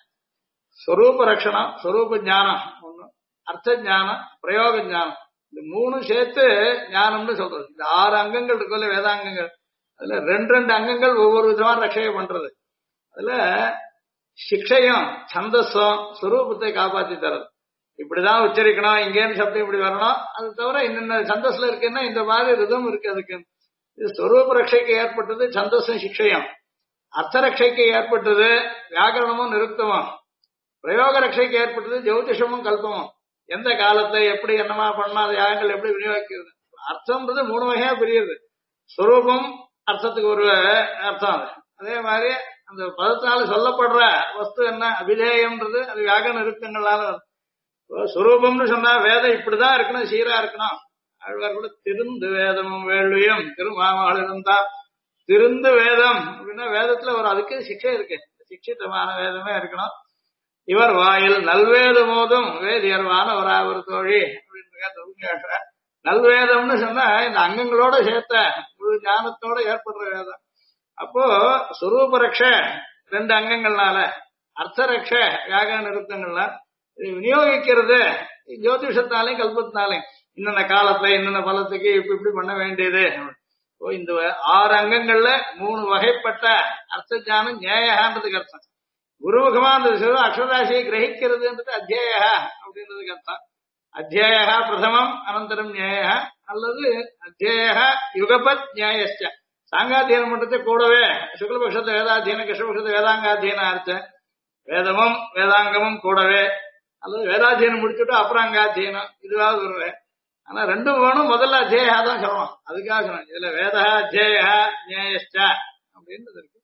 ஸ்வரூப ரட்சணம், ஸ்வரூப ஞானம் ஒண்ணு, அர்த்த ஞானம், பிரயோக ஞானம். இந்த 3 சேர்த்து ஞானம்னு சொல்றது. இந்த 6 அங்கங்கள் இருக்குல்ல வேதாங்கங்கள், அதுல 2 அங்கங்கள் ஒவ்வொரு விதமா ரட்சையை பண்றது. அதுல சிக்ஷையும் சந்தஸும் ஸ்வரூபத்தை காப்பாத்தி தரது. இப்படிதான் உச்சரிக்கணும், இங்கேன்னு சப்தம் இப்படி வரணும். அது தவிர இன்னும் சந்தஸ்ல இருக்குன்னா இந்த மாதிரி ரிதம் இருக்கு. அதுக்கு இது ஸ்வரூப ரட்சைக்கு ஏற்பட்டது சந்தஸும் சிக்ஷையும். அர்த்த ரட்சைக்கு ஏற்பட்டது வியாக்கரணமும் நிருக்தமும். பிரயோக ரட்சைக்கு ஏற்பட்டது ஜோதிஷமும் கல்பமும். எந்த காலத்தை எப்படி என்னமா பண்ணா அது யாகங்கள் எப்படி விநியோகிக்கிறது. அர்த்தம்ன்றது 3 வகையா பிரியுது. ஸ்வரூபம் அர்த்தத்துக்கு ஒரு அர்த்தம். அது அதே மாதிரி அந்த பதத்தினால சொல்லப்படுற வஸ்து என்ன அபிதேயம்ன்றது அது வியாகரண நிருக்தங்களால. சுரூபம்னு சொன்னா வேதம் இப்படிதான் இருக்கணும், சீரா இருக்கணும். ஆழ்வார் கூட திருந்து வேதமும் வேள்வியும் திருமாமகளிடம் தான். திருந்து வேதம் அப்படின்னா வேதத்துல ஒரு அதுக்கு சிக்ஷை இருக்கு. சிக்ஷிதமான வேதமே இருக்கணும். இவர் வாயில் நல்வேதமோதும் வேதியர்வான ஒரு தோழி அப்படின்னு நல்வேதம்னு சொன்னா இந்த அங்கங்களோட சேர்த்த ஒரு ஞானத்தோட ஏற்படுற வேதம். அப்போ சுரூப ரக்ஷ 2 அங்கங்கள்னால, அர்த்த ரக்ஷ வியாகரண நிருத்தங்கள்லாம் விநியோகிக்கிறது ஜோதிஷத்தினாலையும் கல்பத்தினாலையும். இன்னென்ன காலத்துல இன்னென்ன பலத்துக்கு இப்படி பண்ண வேண்டியது. இந்த 6 அங்கங்கள்ல 3 வகைப்பட்ட அர்த்த ஞானம் நியாயன்றதுக்கு அர்த்தம். குருமுகமா அந்த அக்ஷராசியை கிரகிக்கிறதுன்றது அத்தியாய அப்படின்றதுக்கு அர்த்தம். அத்தியாய பிரதமம் அனந்தரம் நியாய, அல்லது அத்தியாய யுகபத் நியாயச்ச. சாங்காத்தியனம் பண்றது கூடவே சுக்லபக்ஷத்தை வேதாத்தியனம், கிருஷ்ணபக்ஷத்தை வேதாங்காத்தியனம் அர்த்தம். வேதமும் வேதாங்கமும் கூடவே, அல்லது வேதாத்தியனம் முடிச்சுட்டு அப்புறம் அங்காத்தியனம், இதுவாவது வருவேன். ஆனா 2 வேணும். முதல்ல அத்தியாயா தான் சொல்லணும். அதுக்காக சொல்லணும். இதுல வேத அத்தியாய நியாயச்ச அப்படின்றது இருக்கு.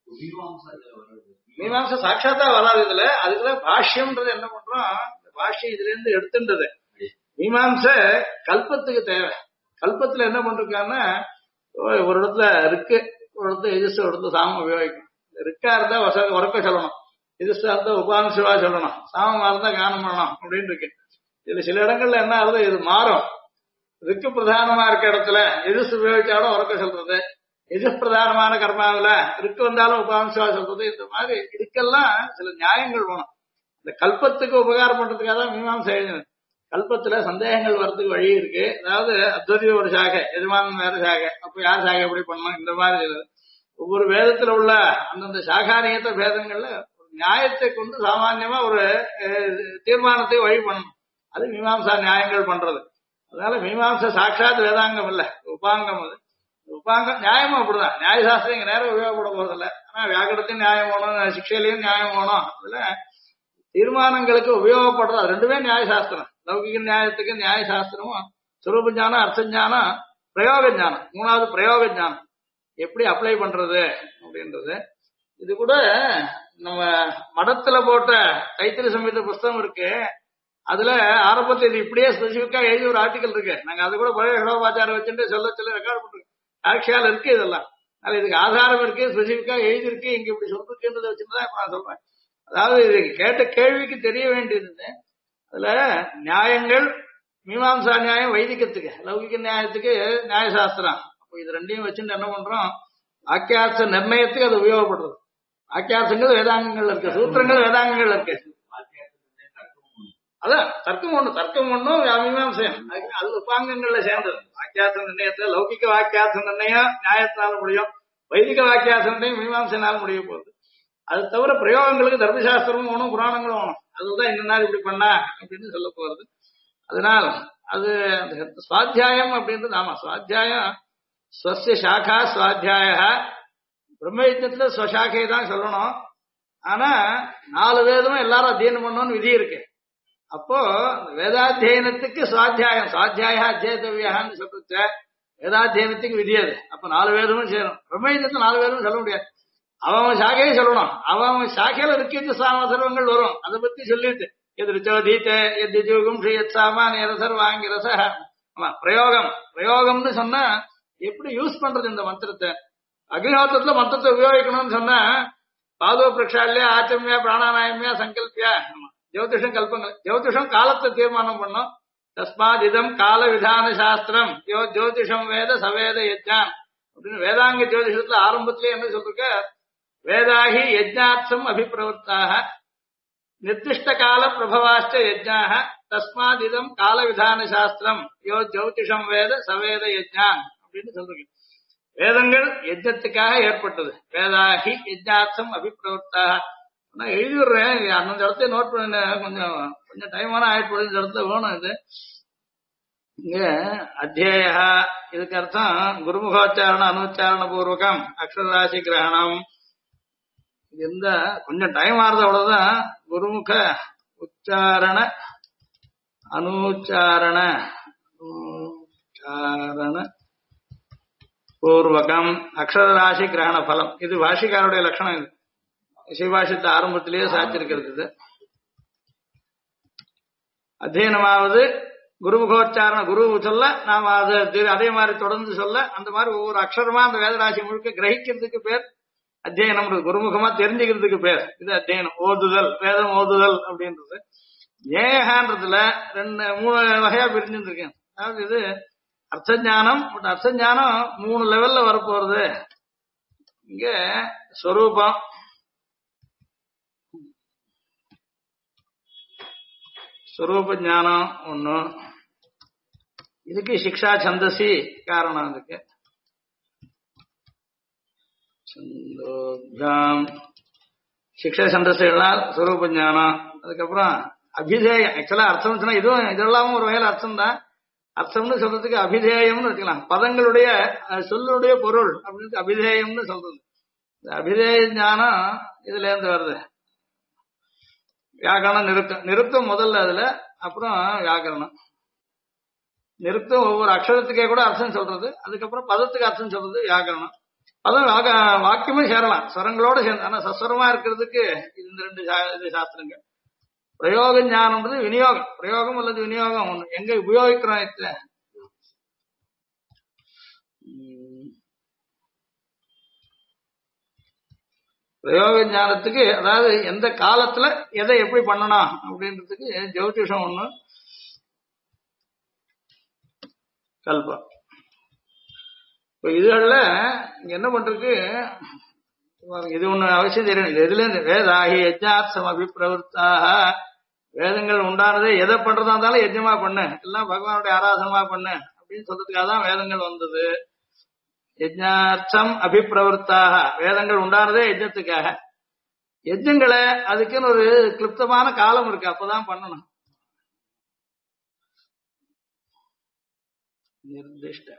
மீமாம்சை சாட்சாத்தா வராது இதுல. அதுக்குதான் பாஷ்யம்ன்றது என்ன பண்றோம், பாஷ்யம் இதுல இருந்து எடுத்துன்றது. மீமாம்சை கல்பத்துக்கு தேவை. கல்பத்துல என்ன பண்றாங்கன்னா, ஒரு இடத்துல இருக்கு, ஒரு இடத்துல எதிர்த்து, ஒரு இடத்துல சாமம் உபயோகிக்கும். ரிக்கா இருந்தா உறக்க சொல்லணும், எதிர்த்தா இருந்தா உபானுசிவா சொல்லணும், சாமமா இருந்தா கானம் பண்ணணும் அப்படின்னு இருக்கு. இதுல சில இடங்கள்ல என்ன ஆகுது, இது மாறும். ரிக்கு பிரதானமா இருக்க இடத்துல எதிர்த்து உபயோகிச்சாலும் உறக்க சொல்றது, எதிர்பிரதானமான கர்மாவில இருக்கு வந்தாலும் உபகாம்சா சொல்றது, இந்த மாதிரி இதுக்கெல்லாம் சில நியாயங்கள் வேணும். இந்த கல்பத்துக்கு உபகாரம் பண்றதுக்காக தான் மீமாம்சை எழுதினது. கல்பத்துல சந்தேகங்கள் வர்றதுக்கு வழி இருக்கு. அதாவது அத்வைத ஒரு சாகை, எஜமானன் வேற சாகை, அப்ப யார் சாகை எப்படி பண்ணணும், இந்த மாதிரி ஒவ்வொரு வேதத்துல உள்ள அந்தந்த சாகானியத்த பேதங்கள்ல ஒரு நியாயத்தை கொண்டு சாமான்யமா ஒரு தீர்மானத்தை வழி பண்ணணும். அது மீமாம்சா நியாயங்கள் பண்றது. அதனால மீமாம்சா சாட்சாத் வேதாங்கம் இல்ல, உபாங்கம். அது உபாங்கம் நியாயமும் அப்படிதான். நியாயசாஸ்திரம் இங்க நேரம் உபயோகப்பட போறதில்ல. ஆனா வியாக்கரத்தையும் நியாயம் வேணும், சிக்ஷையிலையும் நியாயம் வேணும். அதுல தீர்மானங்களுக்கு உபயோகப்படுறது அது ரெண்டுமே நியாயசாஸ்திரம். லௌகிக நியாயத்துக்கு நியாயசாஸ்திரமும் சுரூப ஞானம், அர்த்த ஞானம், பிரயோக ஞானம், மூணாவது பிரயோக ஞானம் எப்படி அப்ளை பண்றது அப்படின்றது. இது கூட நம்ம மடத்துல போட்ட தைத்திரி சம்ஹித புஸ்தகம் இருக்கு. அதுல ஆரம்பத்தில் இது இப்படியே ஸ்பெசிபிக்கா எழுதி ஒரு ஆர்டிகல் இருக்கு. நாங்க அது கூட பழைய ஹிடோபாச்சாரம் வச்சுட்டு சொல்ல ரெக்கார்ட் பண்றோம். சாட்சியால் இருக்கு இதெல்லாம். அதனால இதுக்கு ஆதாரம் இருக்கு, ஸ்பெசிபிக்கா எழுதி இருக்கு, இங்க இப்படி சொல்லிருக்குன்றதை வச்சுதான் இப்ப நான் சொல்றேன். அதாவது இது கேட்ட கேள்விக்கு தெரிய வேண்டியது. அதுல நியாயங்கள் மீமாம்சா நியாயம் வைதிகத்துக்கு, லௌகிக நியாயத்துக்கு நியாயசாஸ்திரம். அப்போ இது ரெண்டையும் வச்சுட்டு என்ன பண்றோம், வாக்கியார்த்த நிர்ணயத்துக்கு அது உபயோகப்படுறது. வாக்கியார்த்தங்கள் வேதாங்கங்கள் இருக்கு, சூத்திரங்கள் வேதாங்கங்கள் இருக்கு. அதான் தர்க்கம் ஒண்ணும் மீமாம்சையம் அது உபாங்கங்கள்ல சேர்ந்தது. வாக்கியார்த்த நிர்ணயத்துல லௌகிக வாக்கியார்த்த நிர்ணயம் நியாயத்தினால முடியும், வைதிக வாக்கியார்த்த நிர்ணயம் மீமாம்சையினால முடிய போகுது. அது தவிர பிரயோகங்களுக்கு தர்மசாஸ்திரமும் வேணும், புராணங்களும் வேணும். அதுதான் இந்த நாள் இப்படி பண்ணா அப்படின்னு சொல்ல போறது. அதனால் அது சுவாத்தியாயம் அப்படின்றது. ஆமா, சுவாத்தியாயம் ஸ்வஸ்ய சாகா சுவாத்தியாய. பிரம்மயஜத்துல ஸ்வசாக்கையை தான் சொல்லணும். ஆனா 4 வேதமும் எல்லாரும் அத்தியனம் பண்ணணும்னு விதி இருக்கு. அப்போ வேதாத்தியனத்துக்கு சுவாத்தியாயம், சுவாத்தியாய அத்தியத்தவியான்னு சொல்லிட்டு வேதாத்தியனத்துக்கு விதி அது. அப்ப 4 வேதமும் சேரும். பிரம்மயஜத்துல 4 வேதமும் சொல்ல முடியாது. அவன் சாக்கையை சொல்லணும். அவன் சாக்கையில இருக்கின்ற சர்வங்கள் வரும். அதை பத்தி சொல்லிட்டு பிரயோகம்னு சொன்னா எப்படி யூஸ் பண்றது இந்த மந்திரத்தை. அக்னிஹோத்திரத்துல மந்திரத்தை உபயோகிக்கணும்னு சொன்னா பாதோ பிரக்ஷால்யா, ஆச்சமியா, பிராணாநாயமியா, சங்கல்பியா, ஜோதிஷம் கல்பங்கள். ஜோதிஷம் காலத்தை தீர்மானம் பண்ணும். தஸ்மாத் இதம் கால விதான சாஸ்திரம் ஜோதிஷம் வேத சவேத யஜ்ஞான் அப்படின்னு வேதாங்க ஜோதிஷத்துல ஆரம்பத்திலே என்ன சொல்லிருக்க, வேதாஹி யஜ்ஞார்த்தம் அபிப்பிரவృత్తాః நிர்திஷ்ட கால பிரபவாச்ச யஜ்ஞாः தஸ்மாத் இதம் கால விதான சாஸ்திரம் யோ ஜோதிஷம் வேத சவேத யஜ்ஞான் அப்படின்னு சொல்றீங்க. வேதங்கள் யஜ்ஞத்துக்காக ஏற்பட்டது. வேதாஹி யஜ்ஞார்த்தம் அபிப்பிரவృత్తాः. நான் எழுதி விடுறேன், அந்த இடத்த நோட் பண்ண கொஞ்சம் டைமான ஆயிட்டு இந்த இடத்துல வேணும். இது இங்க அத்தியய இதுக்கு அர்த்தம் குருமுகோச்சாரண அனுச்சாரண பூர்வகம் அக்ஷராசி கிரகணம். இந்த கொஞ்சம் டைம் ஆறுது அவ்வளவுதான். குருமுக உச்சாரண அனுச்சாரண பூர்வகம் அக்ஷராசி கிரகண பலம். இது பாஷிகாருடைய லட்சணம். இது சிவபாஷத்தை ஆரம்பத்திலேயே சாச்சிருக்கிறது. இது அத்தியனமாவது குருமுகோச்சாரண குரு சொல்ல நாம அதே மாதிரி தொடர்ந்து சொல்ல, அந்த மாதிரி ஒவ்வொரு அக்ஷரமா அந்த வேதராசி முழுக்க கிரகிக்கிறதுக்கு பேர் அத்தியனம். குருமுகமா தெரிஞ்சுக்கிறதுக்கு பேர் இது அத்தியனம். ஓதுதல், வேதம் ஓதுதல் அப்படின்றது. ஏகன்றதுல 3 வகையா பிரிஞ்சுருக்கேன். அதாவது இது அர்த்தஞானம். அர்த்தஞானம் 3 லெவல்ல வரப்போறது. இங்க ஸ்வரூபம், ஸ்வரூப ஞானம் ஒண்ணு. இதுக்கு சிக்ஷா சந்தசி காரணம். அதுக்கு சிக்ஷா சந்தசிகளால் ஸ்வரூப ஞானம். அதுக்கப்புறம் அபிதேயம். ஆக்சுவலா அர்த்தம் சொன்னா இதெல்லாம் ஒரு வகையில் அர்த்தம் தான். அர்த்தம்னு சொல்றதுக்கு அபிதேயம்னு வச்சுக்கலாம். பதங்களுடைய சொல்லுடைய பொருள் அப்படின்னு அபிதேயம்னு சொல்றது. இந்த அபிதேய ஞானம் இதுல இருந்து வருது. வியாக்கரணம், நிருத்தம். நிருத்தம் முதல்ல அதுல, அப்புறம் வியாக்கரணம். நிருத்தம் ஒவ்வொரு அக்ஷரத்துக்கே கூட அர்த்தம் சொல்றது. அதுக்கப்புறம் பதத்துக்கு அர்த்தம் சொல்றது வியாக்கரணம். பதம் வாக்கியமும் சேரலாம், ஸ்வரங்களோட சேர்ந்து. ஆனா சஸ்வரமா இருக்கிறதுக்கு இந்த 2 சாஸ்திரங்கள். பிரயோக ஞானம்ன்றது விநியோகம். பிரயோகம் அல்லது விநியோகம் ஒண்ணு. எங்க உபயோகிக்கிறோம் இத்த பிரயோக ஞானத்துக்கு, அதாவது எந்த காலத்துல எதை எப்படி பண்ணணும் அப்படின்றதுக்கு ஜோதிஷம் ஒண்ணு, கல்பம். இப்ப இதுகள்ல இங்க என்ன பண்றது, இது ஒண்ணு அவசியம் தெரியணும். இது எதுல இருந்து வேதாகி யஜ்ஞார்த்தம் அபிப்பிரவருத்தாக, வேதங்கள் உண்டானதே எதை பண்றதா இருந்தாலும் யஜ்ஞமா பண்ணு, எல்லாம் பகவானுடைய ஆராதனமா பண்ணு அப்படின்னு சொல்றதுக்காக தான் வேதங்கள் வந்தது. யஜ்ஞார்த்தம் அபிப்பிரவருத்தாக, வேதங்கள் உண்டானதே யஜ்ஞத்துக்காக. யஜ்ஞங்களை அதுக்குன்னு ஒரு கிளிப்தமான காலம் இருக்கு, அப்பதான் பண்ணணும். நிர்திஷ்ட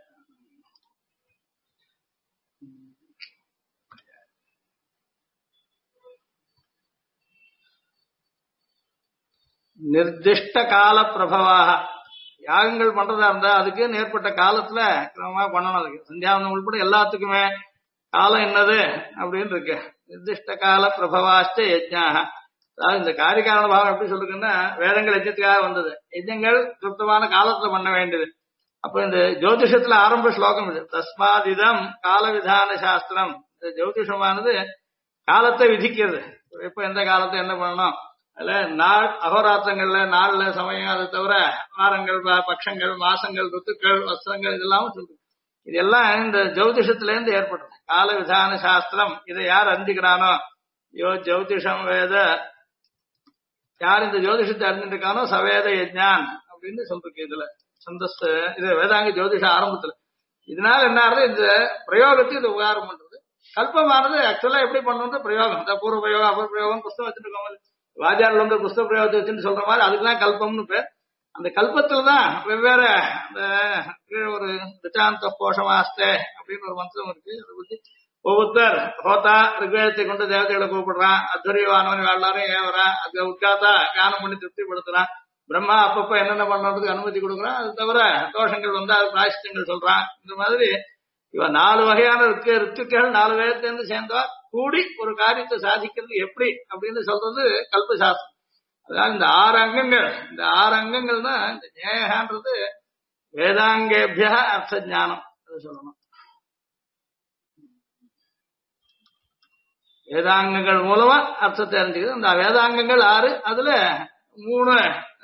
நிர்திஷ்ட கால பிரபவாக, யாகங்கள் பண்றதா இருந்தா அதுக்கு ஏற்பட்ட காலத்துல கிரமமா பண்ணணும். அதுக்கு சந்தியாவந்தம் உள்பட எல்லாத்துக்குமே காலம் என்னது அப்படின்னு இருக்கு. நிர்திஷ்ட கால பிரபவாச்ச யஜ்ஞாக, அதாவது இந்த காரிகாரண பாவம் எப்படி சொல்றதுன்னா, வேதங்கள் யஜ்ஞத்துக்காக வந்தது, யஜ்ஞங்கள் திருப்தமான காலத்துல பண்ண வேண்டியது. அப்ப இந்த ஜோதிஷத்துல ஆரம்ப ஸ்லோகம் இது, தஸ்மாதிதம் கால விதான சாஸ்திரம். இந்த ஜோதிஷமானது காலத்தை விதிக்கிறது, எப்ப எந்த காலத்தை என்ன பண்ணணும். அதுல நாள் அகோராத்திரங்கள்ல நாள்ல சமயம், அதை தவிர வாரங்கள் பட்சங்கள் மாசங்கள் ருத்துக்கள் வஸ்திரங்கள் இதெல்லாம் சொல்றது. இதெல்லாம் இந்த ஜோதிஷத்துல இருந்து ஏற்படுது. கால விதான சாஸ்திரம் இதை யார் அறிஞ்சுக்கிறானோ, ஜோதிஷம் வேத, யார் இந்த ஜோதிஷத்தை அறிஞ்சிட்டு இருக்கானோ சவேத யஜ்ஞான் அப்படின்னு சொல்றேன். இதுல சந்தஸ் இது வேதாங்க ஜோதிஷ ஆரம்பத்துல. இதனால என்ன ஆகுது, இந்த பிரயோகத்துக்கு இது உபகாரம் பண்றது. கல்பமானது ஆக்சுவலா எப்படி பண்ணணும் பிரயோகம், இந்த பூர்வ பிரயோகம் அபூர்வ பிரயோகம் புஸ்தகம் வச்சுட்டு இருக்கோம், வாஜாரில் வந்து புஸ்தக பிரயோகத்தை வச்சுன்னு சொல்ற மாதிரி அதுக்கெல்லாம் கல்பம்னு பேர். அந்த கல்பத்துலதான் வெவ்வேறு அந்த ஒரு ரிச்சாந்த கோஷமாஸ்தே அப்படின்னு ஒரு மந்திரம் இருக்கு. அதை பத்தி ஒவ்வொருத்தர் ஹோத்தா ரிக்வேதத்தை கொண்டு தேவதைகளை கூப்பிடுறான், அத்வரியவானவன் எல்லாரும் ஏவறான், அது உட்காத்தா கானம் பண்ணி திருப்திப்படுத்துறான், பிரம்மா அப்பப்ப என்னென்ன பண்றதுக்கு அனுமதி கொடுக்குறான், அது தவிர தோஷங்கள் வந்தா அது பிராயசித்தங்கள் சொல்றான். இந்த மாதிரி இவன் 4 வகையான ரித்துக்கள் 4 வேதத்திலிருந்து சேர்ந்தா கூடி ஒரு காரியத்தை சாதிக்கிறது எப்படி அப்படின்னு சொல்றது கல்பசாஸ்திரம். அதாவது இந்த 6 அங்கங்கள், இந்த 6 அங்கங்கள் தான் இந்த ஞேயன்றது வேதாங்கேபிய அர்த்த ஞானம் அது சொல்லணும். வேதாங்கங்கள் மூலமா அர்த்தத்தை அறிஞ்சுக்கிறது. இந்த வேதாங்கங்கள் 6, அதுல 3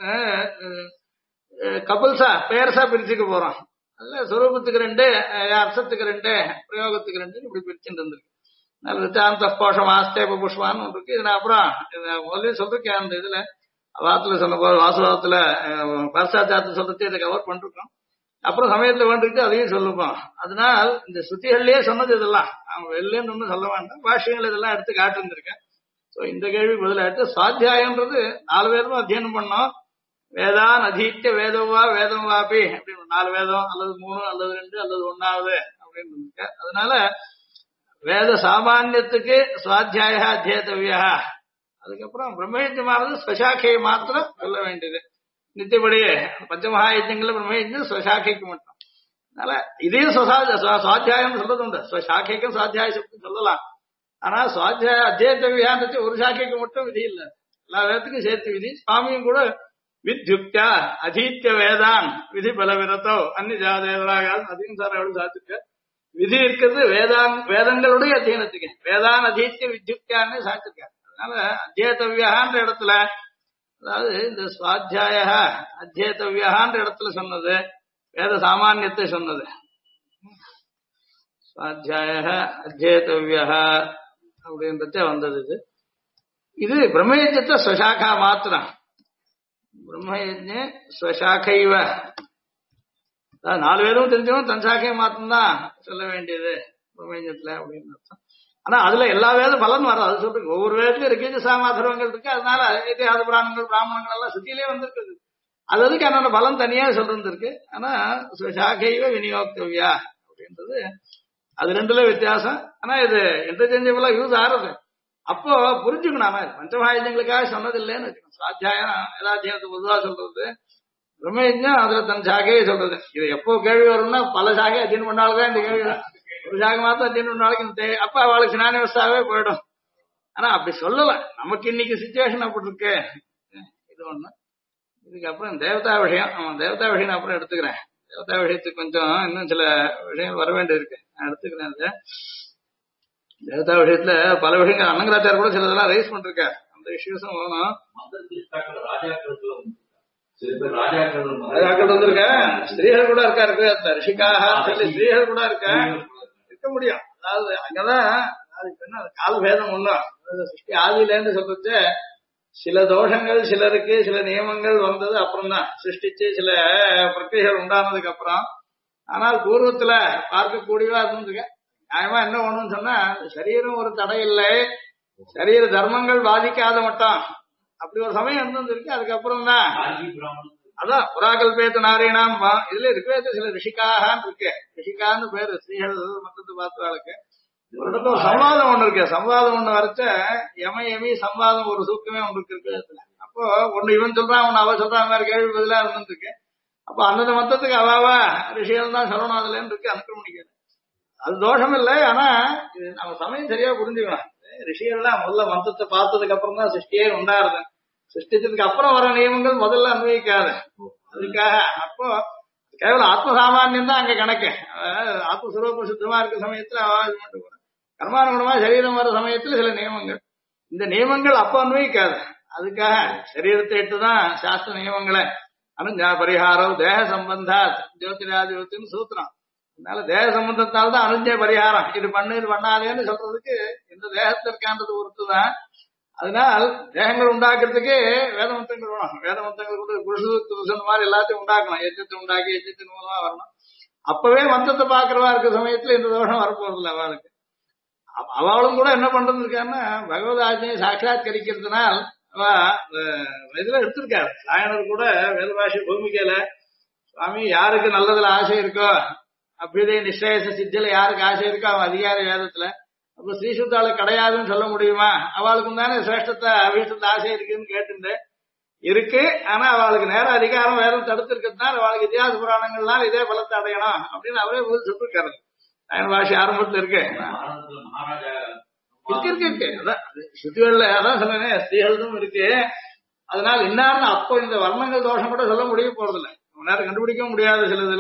கபல்சா பெயர்சா பிரிச்சுக்க போறோம். அதுல சுரூபத்துக்கு 2, அர்த்தத்துக்கு 2, பிரயோகத்துக்கு 2 இப்படி பிரிச்சுட்டு இருந்திருக்கு. ரிச்சாந்த கோஷம் ஆஸ்தேப புஷ்பான்னு ஒன்று இருக்கு. இது நான் அப்புறம் முதல்ல சொல்லிருக்கேன். அந்த இதுல வாத்துல சொன்ன போது வாசுவாதத்துல பரசாச்சாரத்தை சொல்றது இதை கவர் பண்ணிருக்கோம். அப்புறம் சமயத்துல வேண்டிட்டு அதையும் சொல்லுவோம். அதனால் இந்த ஸ்ருதிகள்லயே சொன்னது இதெல்லாம் அவங்க வெளிலேன்னு ஒன்றும் சொல்ல வேண்டாம், பாஷ்யங்கள் இதெல்லாம் எடுத்து காட்டிருந்திருக்கேன். ஸோ இந்த கேள்வி பதிலாட்டு சுவாத்தியாயம்ன்றது 4 பேரும் அத்தியனம் பண்ணோம். வேதான் அதீத்திய வேதவா வேதம் வாபி அப்படின்னு 4 வேதம் அல்லது 3 அல்லது 2 அல்லது 1வது அப்படின்னு இருக்கு. அதனால வேத சாமானியத்துக்கு சுவாத்தியாய அத்தியேதவியா, அதுக்கப்புறம் பிரம்மயஜமானது ஸ்வசாக்கையை மாத்திரம் சொல்ல வேண்டியது. நித்தியபடி பஞ்சமகாயஜங்களை பிரம்மயஜம் ஸ்வசாக்கைக்கு மட்டும். அதனால இதையும் சுவாத்தியாயம் சொல்றது உண்டு, ஸ்வசாக்கைக்கும் சுவாத்தியாய சப்தம் சொல்லலாம். ஆனா சுவாத்தியாய அத்தியேதவியான்னு ஒரு சாக்கைக்கு மட்டும் விதி இல்லை, எல்லா வேதத்துக்கும் சேர்த்து விதி. சுவாமியும் கூட வித்யுக்தா அதீத்திய வேதான் விதி பலவிரத்தோ அந்நிஜாதேவராக அதிகம் சார் எவ்வளவு சாத்துக்க விதி இருக்கிறது வேதங்களுடைய அத்தியனத்துக்கு. வேதான் அதீத்திய வித்யுக்தான்னு சாத்திருக்காரு. அதனால அத்தியேதவியான்ற இடத்துல, அதாவது இந்த சுவாத்தியாய அத்தியேதவியான்ற இடத்துல சொன்னது வேத சாமானியத்தை சொன்னது. சுவாத்தியாய அத்தியேதவியா அப்படின்றத வந்தது. இது பிரம்மயஜத்தை ஸ்வசாக்கா மாத்திரம். பிரம்மயஜ ஸ்வசாக்கைவ, 4 பேரும் தெரிஞ்சவன் தன் சாக்கையை மாத்திரம்தான் சொல்ல வேண்டியது பிரம்மயஜத்துல அப்படின்னு அர்த்தம். ஆனா அதுல எல்லா வேத பலன் வரும். அது சொல்றேன், ஒவ்வொரு வேதத்திலும் ரிக்கீஜ சாமாதர்வங்கள் இருக்கு. அதனால இத்தியாத புராணங்கள் பிராமணங்கள் எல்லாம் சுத்தியிலே வந்திருக்குது. அது அதுக்கு என்னோட பலன் தனியா சொல்றது இருக்கு. ஆனா ஸ்வசாக்கைவ விநியோக்தவியா அப்படின்றது அது 2ல வித்தியாசம். ஆனா இது இன்டர்சேஞ்சபிளா யூஸ் ஆறது. அப்போ புரிஞ்சுக்கணும். ஆனா பஞ்சமகாயஜங்களுக்காக சொன்னது இல்லைன்னு வச்சுக்கணும். சுவாத்தியாயம் வேதாத்தியாயத்தை பொதுவா சொல்றது, பிரம்மயஜம் அதுல தன் சாகையை சொல்றது. இது எப்போ கேள்வி வரும்னா பல சாகை அத்தியனம் பண்ணால்தான் இந்த கேள்வி. ஒரு சாகை மாத்திரம் அத்தியனம் பண்ணாலும் அப்ப அவளுக்கு ஸ்நான விவசாவே போயிடும். ஆனா அப்படி சொல்லல, நமக்கு இன்னைக்கு சிச்சுவேஷன் அப்படி இருக்கு. இது ஒண்ணு. இதுக்கப்புறம் தேவதா விஷயம், தேவதா விஷயம் நான் அப்புறம் எடுத்துக்கிறேன். தேவதா விஷயத்துக்கு கொஞ்சம் இன்னும் சில விஷயம் வர வேண்டியது இருக்கு, நான் எடுத்துக்கிறேன். அது தேவதா விஷயத்துல பல விஷயங்கள் அன்னங்கராச்சார் கூட சிலதெல்லாம் ரைஸ் பண்ணிருக்காரு. அந்த இஷ்யூஸும் வேணும். ராஜாக்கள் வந்திருக்க ஸ்திரீகள் கூட இருக்கா இருக்கு ரிஷிகாக சொல்லி ஸ்திரீகள் கூட இருக்க முடியும். அதாவது அங்கதான் அதுக்கு என்ன காலபேதம் ஒண்ணும் சிருஷ்டி ஆதியிலேருந்து சொல்றது சில தோஷங்கள் சிலருக்கு சில நியமங்கள் வந்தது அப்புறம் தான் சிருஷ்டிச்சு சில பிரக்கிரிகள் உண்டானதுக்கு அப்புறம். ஆனால் பூர்வத்துல பார்க்கக்கூடியவா இருந்ததுங்க நியாயமா என்ன ஒண்ணுன்னு சொன்னா சரீரம் ஒரு தடை இல்லை, சரீர தர்மங்கள் பாதிக்காத மட்டும் அப்படி ஒரு சமயம் இருந்திருக்கு. அதுக்கப்புறம் தான் அதான் புறாகல்பேத்த நாரீணாம் இதுல ரிக்வேத சில ரிஷிகாகான்னு இருக்கு. ரிஷிகான்னு பேரு ஸ்ரீகள் மொத்தத்தை பார்த்தாளுக்கு ஒரு இடத்துல ஒரு சம்வாதம் ஒண்ணு இருக்கு. சம்வாதம் ஒண்ணு வரைச்ச எமி சம்வாதம் ஒரு சூக்கமே ஒண்ணு இருக்கு. அப்போ ஒண்ணு இவன் சொல்றான் ஒண்ணு அவ சொல்றான் மாதிரி கேள்வி பதிலா இருந்துருக்கு. அப்போ அந்தந்த மொத்தத்துக்கு அவாவா ரிஷிகள் தான் சொல்லணும் அதுல இருக்கு அனுக்கிரமணிக்கிறது. அது தோஷம் இல்லை. ஆனா இது நம்ம சமயம் சரியா புரிஞ்சுக்கணும். ரிஷிகள்லாம் முதல்ல மந்திரத்தை பார்த்ததுக்கு அப்புறம் தான் சிருஷ்டியே உண்டாருது. சிருஷ்டிச்சதுக்கு அப்புறம் வர நியமங்கள் முதல்ல அனுபவிக்காது. அதுக்காக அப்போ கேவலம் ஆத்ம சாமானியம் தான் அங்க கணக்கு. ஆத்மஸ்வரூப சுத்தமா இருக்க சமயத்துல கர்மானுகுணமா சரீரம் வர சமயத்துல சில நியமங்கள், இந்த நியமங்கள் அப்ப அனுபவிக்காது. அதுக்காக சரீரத்தை இட்டுதான் சாஸ்திர நியமங்களை அனுஜா பரிகாரம் தேக சம்பந்தா ஜோதிராஜோத்தின்னு சூத்திரம். அதனால தேக சம்பந்தத்தால்தான் அனுஜ பரிகாரம். இது பண்ணு இது பண்ணாதேன்னு சொல்றதுக்கு இந்த தேகத்தில் இருக்கான்றது பொறுத்துதான். அதனால் தேகங்கள் உண்டாக்குறதுக்கு வேதமந்தங்கள் வேணும். வேதமந்தங்கள் கூட புருஷ மாதிரி எல்லாத்தையும் உண்டாக்கணும். எஜத்தை உண்டாக்கி எஜத்தின் மூலமா வரணும். அப்பவே மந்தத்தை பாக்குறவா இருக்க சமயத்துல இந்த தோஷம் வரப்போறது இல்லை அவளுக்கு. அவளும் கூட என்ன பண்றது இருக்கான்னா பகவத் ஆஜ்ஞையை சாட்சாத்கரிக்கிறதுனால் அவ இதுல எடுத்திருக்காரு. சாயனர் கூட வேதபாஷி பூமிக்கையில சுவாமி யாருக்கு நல்லதுல ஆசை இருக்கோ அபியுதய நிச்சய சித்தியில யாருக்கு ஆசை இருக்கோ அவன் அதிகாரி வேதத்துல. அப்ப ஸ்ரீசுத்தாளுக்கு கிடையாதுன்னு சொல்ல முடியுமா? அவளுக்கும் தானே சிரேஷ்டத்தை அபிஷத்தை ஆசை இருக்குன்னு கேட்டு இருக்கு. ஆனா அவளுக்கு நேர அதிகாரம் வேதம் தடுத்து இருக்கிறதுனால அவளுக்கு இத்தியாச புராணங்கள்னால இதே பலத்தை அடையணும் அப்படின்னு அவரே சொல்லிருக்காரு. சாயன பாஷை ஆரம்பத்துல இருக்கு இருக்கு அதான் சுத்திகள்ல அதான் சொன்னேன் ஸ்ரீகளும் இருக்கு. அதனால இன்னார்னு அப்போ இந்த வர்ணங்கள் தோஷம் கூட சொல்ல முடிய போறதில்லை. நேரம் கண்டுபிடிக்க முடியாது சிலதுல.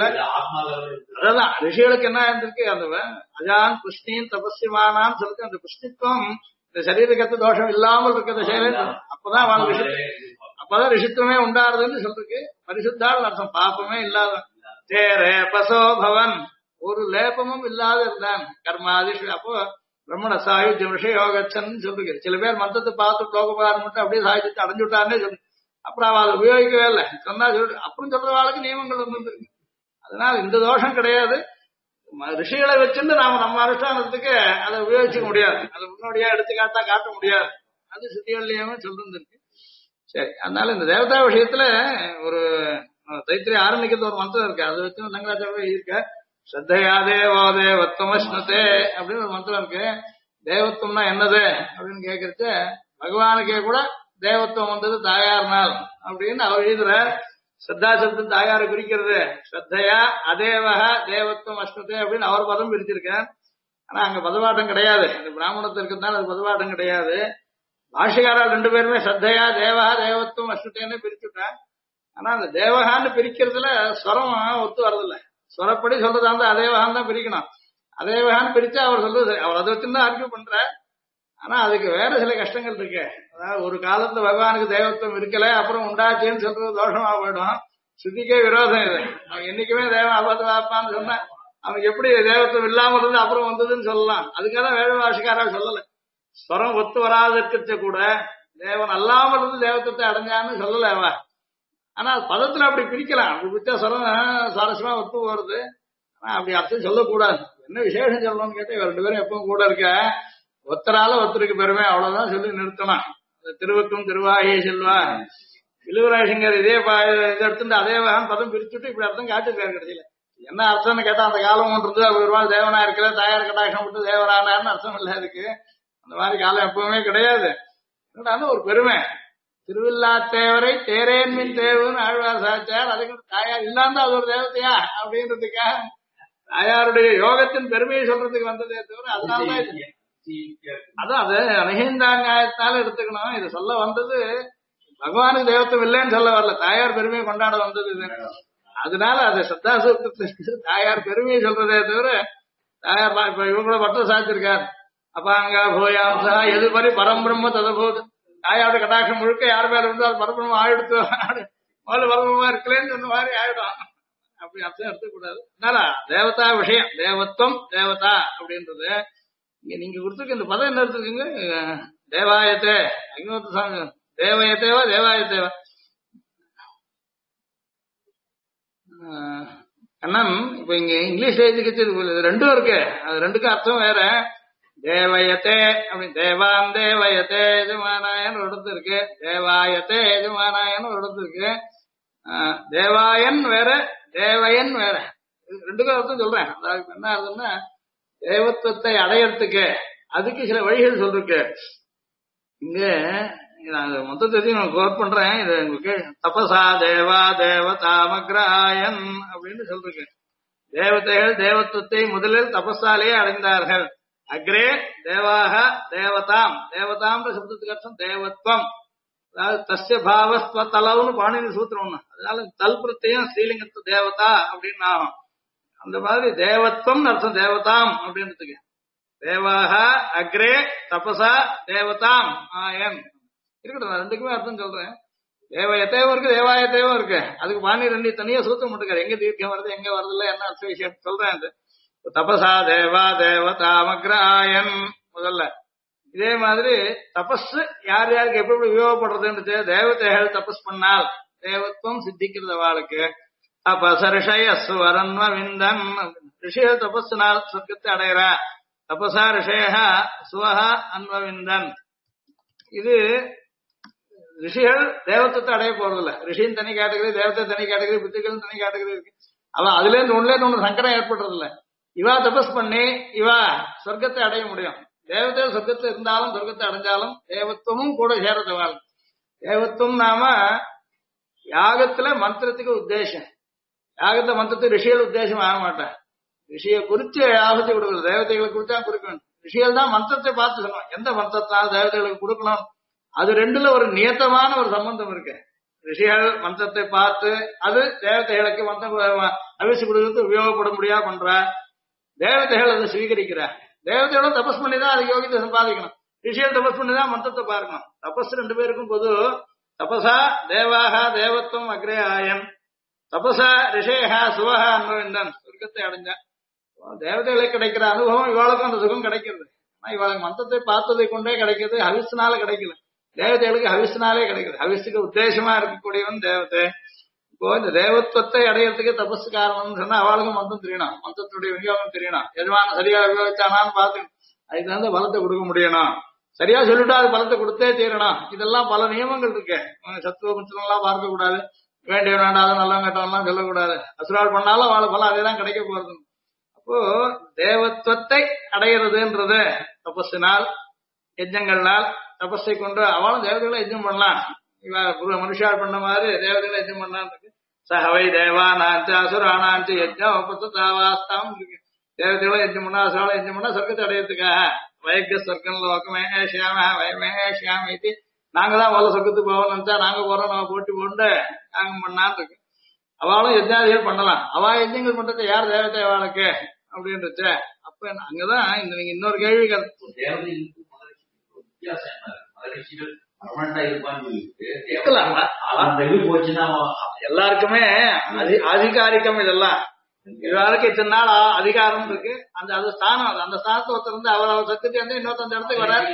அதான் ரிஷிகளுக்கு என்ன இருந்திருக்கு அந்த அஜான் புஷ்ணின் தபஸ்யமானான்னு சொல்லிட்டு அந்த புஷ்ணித்துவம் இந்த சரீரகத்து தோஷம் இல்லாமல் இருக்கிற செயல் அப்பதான் அப்பதான் ரிஷித்துவமே உண்டாருதுன்னு சொல்றதுக்கு பரிசுத்தாள் அர்த்தம். பாப்பமே இல்லாத தேரே பசோ பவன் ஒரு லேபமும் இல்லாத இருந்தான் கர்மாதி. அப்போ பிரம்மண சாயுஜ்ய விஷயோகச்சன் சொல்லுங்க. சில பேர் மந்தத்தை பார்த்து லோகபாரம் மட்டும் அப்படியே சாயுஜத்தை அடைஞ்சுட்டான்னே சொல்லு. அப்புறம் அவள் உபயோகிக்கவே இல்லை சொன்னா சொல்லு. அப்புறம் சொல்றவாளுக்கு நியமங்கள் வந்துருக்கு. அதனால இந்த தோஷம் கிடையாது. ரிஷிகளை வச்சுட்டு நாம நம்ம அனுஷ்டானத்துக்கு அதை உபயோகிச்சுக்க முடியாது. அதை முன்னோடியா எடுத்துக்காட்டா காட்ட முடியாது. அது சுத்திகள்லயுமே சொல்லிருக்கு. சரி, அதனால இந்த தேவதா விஷயத்துல ஒரு தைத்திரி ஆரம்பிக்கிறது ஒரு மந்திரம் இருக்கு. அதை வச்சு சங்கராச்சாரிய இருக்க ஸ்ரத்தையா தேவோ தேவத்வமஸ்னதே அப்படின்னு ஒரு மந்திரம் இருக்கு. தேவத்துவம்னா என்னது அப்படின்னு கேட்கறது பகவானுக்கே கூட தேவத்துவம் வந்தது தாயார் நாள் அப்படின்னு அவர் எழுதுற. ஸ்ரத்தா சப்தம் தாயாரை குறிக்கிறது. ஸ்ரத்தையா அதேவக தேவத்துவம் அஸ்னதே அப்படின்னு அவர் பதம் பிரிச்சிருக்கார். ஆனா அங்க பதவாட்டம் கிடையாது. இந்த பிராமணத்தில் இருக்கிறதுனால அது பதவாட்டம் கிடையாது. பாஷிகாரால் ரெண்டு பேருமே ஸ்ரத்தையா தேவகா தேவத்துவம் அஸ்னதேன்னு பிரிச்சுட்டார். ஆனா அந்த தேவகான்னு பிரிக்கிறதுல ஸ்வரம் ஒத்து வரதில்லை. ஸ்வரப்படி சொல்றதா இருந்தா அதேவகான்னு தான் பிரிக்கணும். அதேவகான்னு பிரிச்சா அவர் சொல்றது அவர் அதை வச்சுதான் ஆர்கியூ பண்ற. ஆனா அதுக்கு வேற சில கஷ்டங்கள் இருக்கு. அதாவது ஒரு காலத்துல பகவானுக்கு தேவத்துவம் இருக்கல அப்புறம் உண்டாச்சுன்னு சொல்றது தோஷமா போயிடும். ஸ்ருதிக்கே விரோதம் இது. அவன் என்னைக்குமே தேவன் அபதவாப்பான்னு சொன்னா அவனுக்கு எப்படி தேவத்துவம் இல்லாம இருந்து அப்புறம் வந்ததுன்னு சொல்லலாம். அதுக்காக வேத பாஷிகாரா சொல்லல. ஸ்வரம் ஒத்து வராதிருக்க கூட தேவன் அல்லாமல் இருந்து தேவத்துவத்தை அடைஞ்சான்னு சொல்லல அவ. ஆனா பதத்துல அப்படி பிரிக்கலாம். அப்படி பிரிச்சா ஸ்வரம் சுவாரஸ்யமா ஒத்து போறது. ஆனா அப்படி அர்த்தம் சொல்லக்கூடாது. என்ன விசேஷம் சொல்லணும்னு கேட்டா இவ ரெண்டு பேரும் எப்பவும் கூட இருக்க ஒத்தரால ஒத்தருக்கு பெருமை அவ்வளவுதான் சொல்லி நிறுத்தணும். திருவுக்கும் திருவாயே செல்வா இழுவராசிங்கர் இதே இதை எடுத்துட்டு அதே பதம் பிரிச்சுட்டு இப்படி அர்த்தம் காட்டிருக்காரு. கடைசியில என்ன அர்த்தம்னு கேட்டா அந்த காலம் ஒன்று இருந்து அவர் ஒரு தேவனா இருக்கிற தாயார் கட்டாட்சம் விட்டு தேவரானார்னு அர்த்தம் இல்ல இருக்கு. அந்த மாதிரி காலம் எப்பவுமே கிடையாது. ஒரு பெருமை திருவில்லாத்தேவரை தேரேன் மின் தேவன்னு ஆழ்வார் சாச்சார். அதுக்கு தாயார் இல்லாம அது ஒரு தேவத்தையா அப்படின்றதுக்காக தாயாருடைய யோகத்தின் பெருமையை சொல்றதுக்கு வந்ததே தவிர அதனாலதான் அதான் அது அனகிந்தா நியாயத்தால எடுத்துக்கணும். இது சொல்ல வந்தது பகவானுக்கு தேவத்துவம் இல்லைன்னு சொல்ல வரல, தாயார் பெருமையை கொண்டாட வந்தது இது. அதனால அது சத்தாசூத்திரத்துக்கு தாயார் பெருமையை சொல்றதே தவிர தாயார் இப்ப இவங்களோட பட்டம் சாத்திருக்கார். அப்பாங்க போயாம்சா எது மாதிரி பரம்பிரம்ம ததபோது தாயாரோட கட்டாட்சம் முழுக்க யார் மேல இருந்தால் பரபிரம்மம் ஆயிடுத்து முதல்ல பலமா இருக்கலன்னு சொன்ன மாதிரி ஆயிடும். அப்படி அர்த்தம் எடுத்துக்கூடாது. அதனால தேவதா விஷயம், தேவத்துவம் தேவதா அப்படின்றது இங்க நீங்க கொடுத்துருக்க இந்த பதம் என்ன எடுத்துருக்கீங்க? தேவாயத்தே அக்னிஹோத்திர சாமி தேவயத்தேவா தேவாயத்தேவா கண்ணன் இப்ப இங்க இங்கிலீஷ்ல எழுதிக்கிச்சு ரெண்டும் இருக்கு. அது ரெண்டுக்கும் அர்த்தம் வேற. தேவயத்தே அப்படி தேவான் தேவயத்தே எஜமானாயன் ஒரு இடத்து இருக்கு, தேவாயத்தே எஜமானாயன் ஒரு இடத்து இருக்கு. தேவாயன் வேற தேவயன் வேற, ரெண்டுக்கும் அர்த்தம் சொல்றேன். அதாவது என்ன அர்த்தம்னா தேவத்துவத்தை அடையறதுக்கு அதுக்கு சில வழிகள் சொல்லிருக்கு. இங்க நான் மொத்தத்தையும் கோட் பண்றேன். இது உங்களுக்கு தபசா தேவா தேவதாமக்ராயன் அப்படின்னு சொல்றேன். தேவதைகள் தேவத்துவத்தை முதலில் தபஸாலேயே அடைந்தார்கள். அக்ரே தேவாக தேவதாம், தேவதாம் சப்தத்துக்கு அர்த்தம் தேவத்வம். அதாவது தஸ்ய பாவஸ்வத்தலவுன்னு பாணினி சூத்திரம் ஒண்ணு. அதனால தல் பிரத்யம் ஸ்ரீலிங்கத்து தேவதா அப்படின்னு ஆகும். அந்த மாதிரி தேவத்வம் அர்த்தம் தேவதாம் அப்படின்றதுக்கு. தேவாக அக்ரே தபசா தேவதாம் ஆயன் இருக்கட்டும். நான் ரெண்டுக்குமே அர்த்தம் சொல்றேன். தேவயத்தேவும் இருக்கு தேவாயத்தேவும் இருக்கு. அதுக்கு பாணி ரெண்டு தனியா சூத்திரம் போட்டுக்காரு. எங்க தீர்க்கம் வருது எங்க வருது இல்ல என்ன அர்த்த விஷயம் சொல்றேன். தபசா தேவா தேவதாமக்ராயன் முதல்ல. இதே மாதிரி தபஸ் யார் யாருக்கு எப்படி எப்படி உபயோகப்படுறதுன்னு தேவதைகள் தபஸ் பண்ணால் தேவத்துவம் சித்திக்கிறது அவளுக்கு. தபச ரிஷயஸ்வரன்வ விந்தன், ரிஷிகள் தபஸ்னால் சொர்க்கத்தை அடைகிறா. தபசா ரிஷய சுவஹா அன்வவிந்தன். இது ரிஷிகள் தேவத்துவத்தை அடைய போறதில்ல. ரிஷியின் தனி கேட்டகரி, தேவத்தை தனி கேட்டகரி, பித்துக்கள் தனி கேட்டகரி இருக்கு. அவன் அதுல இருந்து ஒண்ணுல இருந்து ஒண்ணு சங்கடம் ஏற்படுறது இல்ல. இவா தபஸ் பண்ணி இவா சொர்க்கத்தை அடைய முடியும். தேவதைகள் சொர்க்கத்துல இருந்தாலும் சொர்க்கத்தை அடைஞ்சாலும் தேவத்துவமும் கூட சேரது வாழ். தேவத்துவம் நாம யாகத்துல மந்திரத்துக்கு உத்தேசம். யாகத்துல மந்திரத்துக்கு ரிஷிகள் உத்தேசம் ஆக மாட்டேன். ரிஷியை குறிச்சு யாகத்தை கொடுக்கணும். தேவதைகளை குறிச்சா கொடுக்கணும். ரிஷிகள் தான் மந்திரத்தை பார்த்து சொல்லணும். எந்த மந்திரத்தால் தேவதைகளுக்கு கொடுக்கணும். அது ரெண்டுல ஒரு நியத்தமான ஒரு சம்பந்தம் இருக்கு. ரிஷிகள் மந்திரத்தை பார்த்து அது தேவதைகளுக்கு மந்திரம் அவிச்சு கொடுக்கறது உபயோகப்பட முடியா பண்ற. தேவதைகள் அதை ஸ்வீகரிக்கிற. தேவதைகளும் தபஸ் பண்ணிதான் அது யோகியத்தை சம்பாதிக்கணும். ரிஷிகள் தபஸ் பண்ணிதான் மந்திரத்தை பார்க்கணும். தபஸ் ரெண்டு பேருக்கும் பொது. தபசா தேவாக தேவத்துவம் அக்ரே ஆயன், தபசா ரிஷேகா சுவஹா அன்வவிந்தன் சொர்க்கத்தை அடைஞ்ச. தேவதைகளுக்கு கிடைக்கிற அனுபவம் இவாளுக்கும் அந்த சுகம் கிடைக்கிறது. ஆனா இவாளுக்கு மந்திரத்தை பார்த்ததை கொண்டே கிடைக்கிறது, ஹவிஸ்னால கிடைக்கல. தேவதைகளுக்கு ஹவிஸ்னாலே கிடைக்கிறது. ஹவிஸுக்கு உத்தேசமா இருக்கக்கூடியவன் தேவதை. இப்போ இந்த தேவத்துவத்தை அடையறதுக்கு தபஸ் காரணம்னு சொன்னா அவளுக்கும் மந்திரம் தெரியணும், மந்திரத்துடைய விநியோகம் தெரியணும். எதுவான சரியா விநியோகிச்சானான்னு பார்த்து அதுக்கு தகுந்த பலத்தை கொடுக்க முடியணும். சரியா சொல்லிட்டா அது பலத்தை கொடுத்தே தீரணும். இதெல்லாம் பல நியமங்கள் இருக்கு. சத்துவ மிச்சம் எல்லாம் பார்க்க கூடாது, வேண்டிய வேண்டாத நல்லா கட்டம்லாம் சொல்லக்கூடாது. அசுரால் பண்ணாலும் அவளை பலம் அதேதான் கிடைக்க போறது. அப்போ தேவத்துவத்தை அடையிறதுன்றது தபஸினால் யஜ்ஞங்கள்னால் தபஸை கொண்டு அவளும் தேவதைகளை யஜ்ஞம் பண்ணலாம். இவ மனுஷால் பண்ண மாதிரி தேவதைகளை யஜ்ஞம் பண்ணலாம் இருக்கு. சஹவை தேவானாச்சு அசுரானாச்சு யஜ்ஞம் பத்தாவாஸ்தாம் இருக்கு. தேவதைகளை யஜ்ஞம் பண்ணா அசுரால யஜ்ஞம் பண்ணா சொர்க்கத்தை அடையிறதுக்காக வைக்க சொர்க்கம் லோகமே ஷியாம வயமே ஷியாம இது நாங்க தான் முதல்ல சொர்க்கத்துக்கு போவோம்னு நினைச்சா நாங்க போறோம், நம்ம போட்டி போட்டு நாங்க பண்ணான்னு இருக்கு. அவளும் யஜ்ஞாதிகள் பண்ணலாம். அவ யஜ்ஞங்கள் பண்றது யார் தேவதை அவளுக்கு அப்படின்றது. அப்ப அங்கதான் இந்த நீங்க இன்னொரு கேள்வி எல்லாருக்குமே அதிகாரிக்கம் இதெல்லாம் இவருக்கு இத்தனை நாள் அதிகாரம் இருக்கு. அந்த அது ஸ்தானம், அந்த ஸ்தானத்தை ஒருத்தர் வந்து அவர் சத்துட்டு வந்து இன்னொருத்த அந்த இடத்துக்கு வராது.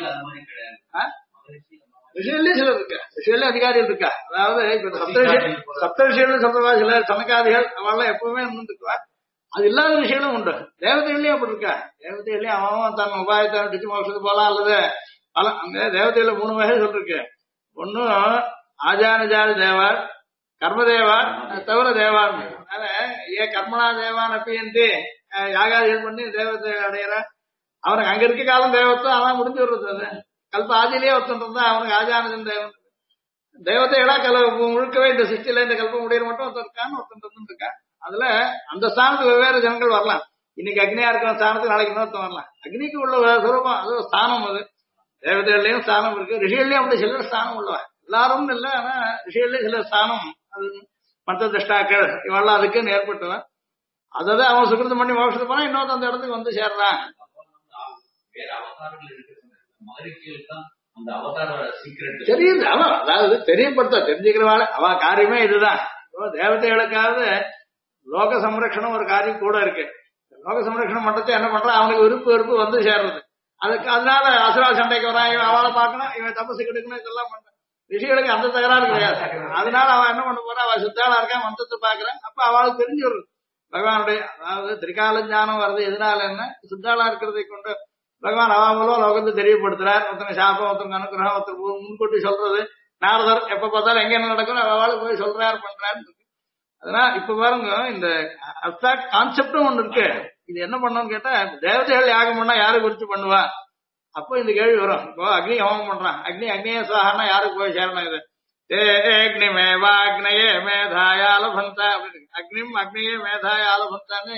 விஷயம்லயே சிலர் இருக்கா, விஷயம்ல அதிகாரிகள் இருக்கா. அதாவது இப்ப சப்த விஷயம் சொல்றவா சில சனகாதிகள் அவெல்லாம் எப்பவுமே இருந்துருக்குவா. அது இல்லாத விஷயங்களும் உண்டு. தேவதைகள்லயும் அப்படி இருக்கா. தேவதைகள்லயும் அவன் தன் உபாயத்தை டிச்சு மோசத்துக்கு போலாம். அல்லது பல அங்க தேவதையில 3 வகை சொல்லிருக்கு. ஒன்னும் ஆஜானுஜான தேவார், கர்மதேவார், தவிர தேவார். அதனால ஏன் கர்மனா தேவான் அப்படி யாகாதிகள் பண்ணி தேவத்தை அடையிற அவனுக்கு அங்க இருக்க காலம் தேவத்துவம் அதான் முடிஞ்சு விடுறது. அது கல்ப ஆதியிலேயே ஒருத்தன் இருந்தா அவனுக்கு ஆஜானஜன் தேவன். தேவதைகளா முழுக்கவே இந்த சிருஷ்டில இந்த கல்பம் முடியிற மட்டும் ஒருத்தன் இருக்கான்னு ஒருத்தன் இருக்கான். அதுல அந்த ஸ்தானத்துக்கு வெவ்வேறு ஜனங்கள் வரலாம். இன்னைக்கு அக்னியா இருக்கிற ஸ்தானத்துக்கு நாளைக்கு இன்னொருத்தன் வரலாம். அக்னிக்கு உள்ள சுரூபம் அது ஒரு ஸ்தானம். அது தேவதைகள்லயும் ஸ்தானம் இருக்கு, ரிஷிகள்லயும் அப்படி சிலர் ஸ்தானம் உள்ளவன். எல்லாரும் இல்ல, ஆனா ரிஷிகள்லயும் சில ஸ்தானம். அது மற்ற திஷ்டாக்கள் இவெல்லாம் அதுக்குன்னு ஏற்பட்டுவன். அதாவது அவன் சுகிருத்தம் பண்ணி மோட்சத்து போனா இன்னொருத்த அந்த இடத்துக்கு வந்து சேர்றான். தெரியுது அவன், அதாவது தெரியப்படுத்த தெரிஞ்சுக்கிறவாள் அவ காரியமே இதுதான். தேவதைகளுக்காவது லோக சம்ரட்சணம் ஒரு காரியம் கூட இருக்கு. லோக சம்ரட்சணம் மட்டத்தை என்ன பண்றான், அவனுக்கு விருப்பு வந்து சேர்றது. அதுக்கு அதனால அசுரா சண்டைக்கு வரான், இவன் அவளை பார்க்கணும், இவன் தபசு கெடுக்கணும், இதெல்லாம் பண்றான். ரிஷிகளுக்கு அந்த தகராறு கிடையாது. அதனால அவன் என்ன பண்ண போறான், அவன் சித்தாளா இருக்கான், மந்தத்தை பாக்குறான். அப்ப அவளுக்கு தெரிஞ்சு வருது பகவானுடைய, அதாவது திரிகால ஞானம் வருது. எதனால என்ன, சித்தாளா இருக்கிறதை கொண்டு பகவான் அவாமலோ லோகத்தை தெரியப்படுத்துறார். ஒருத்தனை சாப்பம், ஒருத்தனுக்கு அனுகிரகம், ஒருத்தர் முன்கூட்டி சொல்றது. நாரதர் எப்ப பார்த்தாலும் எங்க என்ன நடக்கும் அவளுக்கு போய் சொல்றாரு பண்றாரு. அதனால இப்ப பாருங்க, இந்த அப்சாக்ட் கான்செப்டும் ஒண்ணு இருக்கு. இது என்ன பண்ணணும்னு கேட்டா, தேவதைகள் யாகம் பண்ணா யாரை குறிச்சு பண்ணுவா, அப்போ இந்த கேள்வி வரும். இப்போ அக்னி ஹோமம் பண்றான், அக்னியே சுவாகனா யாருக்கு போய் சேரணும்? இது அக்னி மேவாக்னயே மேதாயாலபந்தா அப்படின்னு, அக்னியே மேதாயாலபந்தான்னு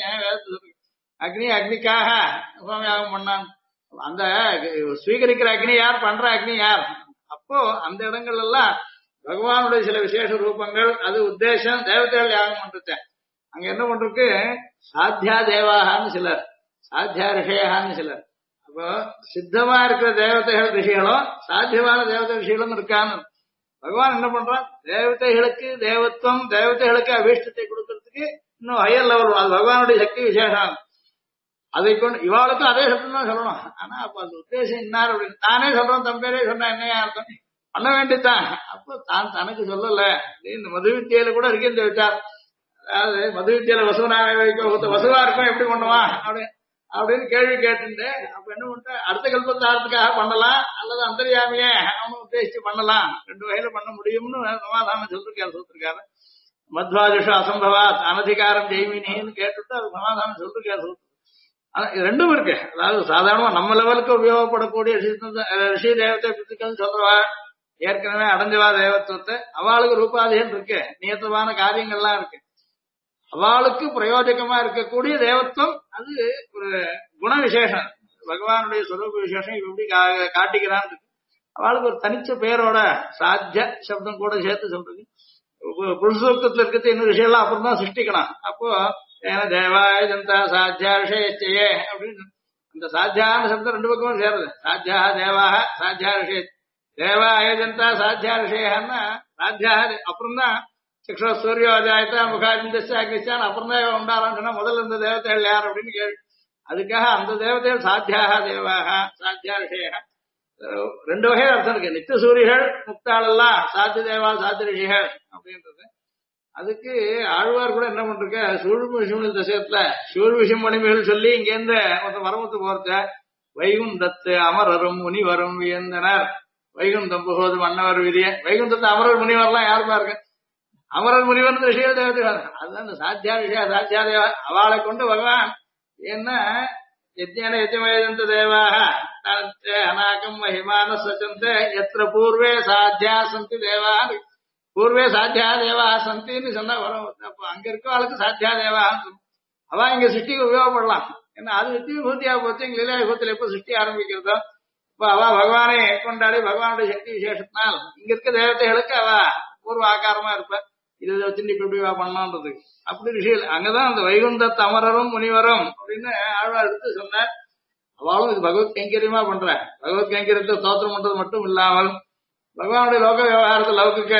அக்னிக்காக ஹோமயாகம் பண்ணான். அந்த ஸ்வீகரிக்கிற அக்னி யார், பண்ற அக்னி யார்? அப்போ அந்த இடங்கள் எல்லாம் பகவானுடைய சில விசேஷ ரூபங்கள், அது உத்தேசம். தேவதைகள் யாகம் பண்றது அங்க என்ன பண்றது, சாத்தியா தேவாகான்னு சிலர், சாத்தியா ரிஷயான்னு சிலர். அப்போ சித்தமா இருக்கிற தேவதைகள் ரிஷிகளும் சாத்தியமான தேவதை ரிஷிகளும் இருக்கான்னு பகவான் என்ன பண்றான், தேவதைகளுக்கு தேவத்துவம், தேவதைகளுக்கு அபீஷ்டத்தை கொடுக்கறதுக்கு இன்னும் ஹையர் லெவல். அது பகவானுடைய சக்தி விசேஷம். அதை கொண்டு இவாளுக்கும் அதே சப்தம் தான் சொல்லணும். ஆனா அப்ப அந்த உத்தேசம் இன்னார் அப்படின்னு தானே சொல்றோம், தம் பேரே சொன்னா என்னையா அர்த்தம், பண்ண வேண்டியதான். அப்போ தான் தனக்கு சொல்லல. இந்த மது வித்தியில கூட இருக்கு இந்த விசாரம். அதாவது மது வித்தியில வசுவா இருக்கும் எப்படி பண்ணுவான் அப்படின்னு கேள்வி கேட்டு, அப்ப என்ன பண்ணிட்ட, அடுத்த கல்பத்தாரத்துக்காக பண்ணலாம், அல்லது அந்தரியாமையே அவனு உத்தேசிச்சு பண்ணலாம். 2 வகையில பண்ண முடியும்னு சமாதானம் சொல்லிருக்காரு. மத்வாதிஷ அசம்பவாத் அனதிகாரம் ஜெய்மினின்னு கேட்டுட்டு அது சமாதானம் சொல்லிருக்காரு. ரெண்டும் இருக்கு. அதாவது சாதாரணமா நம்ம லெவலுக்கு உபயோகப்படக்கூடிய ரிஷி தேவத்தை பிடிக்கிறது சொல்றவா, ஏற்கனவே அடைஞ்சவா தேவத்துவத்தை, அவளுக்கு ரூபாதிகள் இருக்கு, நியத்தமான காரியங்கள்லாம் இருக்கு. அவளுக்கு பிரயோஜகமா இருக்கக்கூடிய தேவத்துவம் அது ஒரு குண விசேஷம், பகவானுடைய சொரூப விசேஷம். இப்படி காட்டிக்கிறான். அவளுக்கு ஒரு தனிச்ச பேரோட சாத்திய சப்தம் கூட சேர்த்து சொல்றது. புருஷோக்கத்துல இருக்கிறது இன்னொரு விஷயம் அப்புறம் தான் சிருஷ்டிக்கணும். அப்போ தேவாய ஜனதா சாத்தியா ரிஷயச்சே அப்படின்னு அந்த சாத்தியான சப்தம் 2 பக்கமும் சேருது. சாத்தியா தேவாக சாத்தியா ரிஷய, தேவாய ஜனதா சாத்தியா ரிஷயன்னா சாத்தியா அப்புறம் தான் சிக்ஷோ சூரியோ அஜாயத்தா முகாஜிச்சான் அப்புறம் தான் உண்டாரான்னு சொன்னா முதல்ல இந்த தேவதைகள் யார் அப்படின்னு கேள்வி. அதுக்காக அந்த தேவதைகள் சாத்தியாக தேவாக சாத்தியா ரிஷய 2 வகை அர்த்தம் இருக்கு. நித்திய சூரிகள் முக்தாள் எல்லாம் சாத்திய தேவா சாத்திய ரிஷிகள் அப்படின்றது. அதுக்கு ஆழ்வார் கூட என்ன பண்றாங்க, சூழ்வு விஷயம் தசகத்துல சூழ் விஷயம் மணிமைகள் சொல்லி இங்க இருந்து வரமுத்து போறத வைகுந்தத்து அமரரும் முனிவரும் வியந்தனர். வைகுந்தம் புகோது மன்னவர் விதிய, வைகுந்தத்து அமரர் முனிவர்லாம் யாருமா இருக்கு, அமரர் முனிவர் விஷயம் தேவதைகள். அதுதான் இந்த சாத்தியா விஷய சாத்தியா தேவா. அவளை கொண்டு பகவான் என்ன யஜ்ஞான யஜ்மயந்த தேவாக அநாகம் மகிமான சச்சந்த எத்திர பூர்வே சாத்தியா சந்தி தேவா, பூர்வே சாத்தியா தேவா சந்தின்னு சொன்னா வரும். அப்ப அங்க இருக்க ஆளுக்கு சாத்தியா தேவா அவ இங்க சிருஷ்டிக்கு உபயோகப்படலாம். ஏன்னா அது நித்திய விபூதியா போச்சு. இங்க லீலா விபூத்தில எப்ப சிருஷ்டி ஆரம்பிக்கிறதோ இப்ப அவ பகவானை கொண்டாடி பகவானுடைய சக்தி விசேஷத்தினால் இங்க இருக்க தேவதைகளுக்கு அவ பூர்வ ஆகாரமா இருப்ப. இதை வச்சு இப்ப எப்படி பண்ணான்றது அப்படி விஷயம். அங்கதான் அந்த வைகுந்த அமரரும் முனிவரும் அப்படின்னு ஆழ்வார் எடுத்து சொன்னார். அவளும் இது பகவத் கைங்கரியமா பண்ற. பகவத் கைங்கரியத்தை தோத்திரம் பண்றது மட்டும் இல்லாமல் பகவானுடைய லோக விவகாரத்தை லௌகிக்க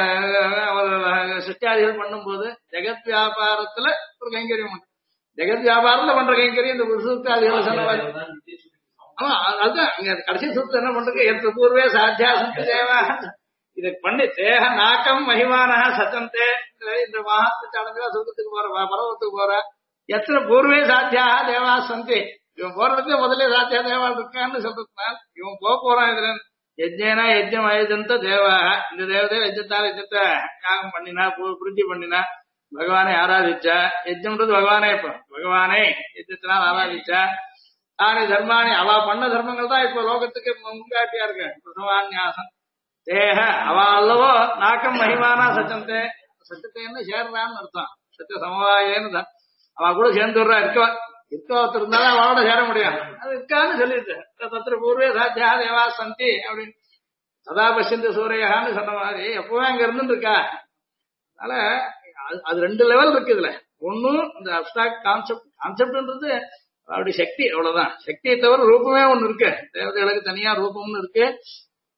சிஷ்டாதிகள் பண்ணும் போது ஜெகத் வியாபாரத்துல ஒரு கைங்கரியம் உண்டு. ஜெகத் வியாபாரத்துல பண்ற கைங்கரியம் இந்த சூத்திராதிகள் சொன்ன. ஆமா அதுதான் இங்க கடைசி சூத்திரம் என்ன பண்றது, எத்த பூர்வே சாத்தியா சந்தி தேவா இதை பண்ணி தேக நாக்கம் மகிமான சத்தந்தே. இந்த மகாத்மத்தை அடைஞ்சா சுத்தத்துக்கு போற பரவத்துக்கு போற எத்தனை பூர்வே சாத்தியா தேவா சந்தி. இவன் போறதுக்கு முதல்ல சாத்தியா தேவா இருக்கான்னு சொல்றதுனால இவன் போறான். இதுல யஜ்ஞனா யஜ்ஞம் அயஜந்த தேவாக, இந்த தேவதை யஜ்ஜத்தால் யஜ்ஜத்தை யாகம் பண்ணினா புரிஞ்சி பண்ணினா பகவானை ஆராதிச்சா. யஜ்ஜம்ன்றது பகவானே, இப்ப பகவானே யஜ்ஜத்தினால் ஆராதிச்சா. தானே தர்மானி அவ பண்ண தர்மங்கள் தான் இப்ப லோகத்துக்கு முன்காட்டியா இருக்கு. பிரசவான்யாசம் தேக அவ அல்லவோ நாக்கம் மகிமானா சச்சந்தே. சச்சத்தை என்ன சேர்றான்னு அர்த்தம். சத்திய சமவாயேன்னு தான் அவ கூட சேர்ந்து விடுறா. இருக்கவத்து இருந்தாலும் அவளோட சேர முடியும். அது இருக்கான்னு சொல்லிட்டு தத்திர பூர்வே சாத்தியா தேவா சந்தி அப்படின்னு சதா பசிந்த சூரியகான்னு சொன்ன மாதிரி எப்பவுமே அங்க இருந்துட்டு இருக்கா. அதனால அது 2 லெவல் இருக்கு இதுல. ஒன்னும் இந்த அப்டிராக்ட் கான்செப்ட்ன்றது அவருடைய சக்தி, அவ்வளவுதான். சக்தியை தவிர ரூபமே ஒண்ணு இருக்கு. தேவதைகளுக்கு தனியா ரூபம்னு இருக்கு.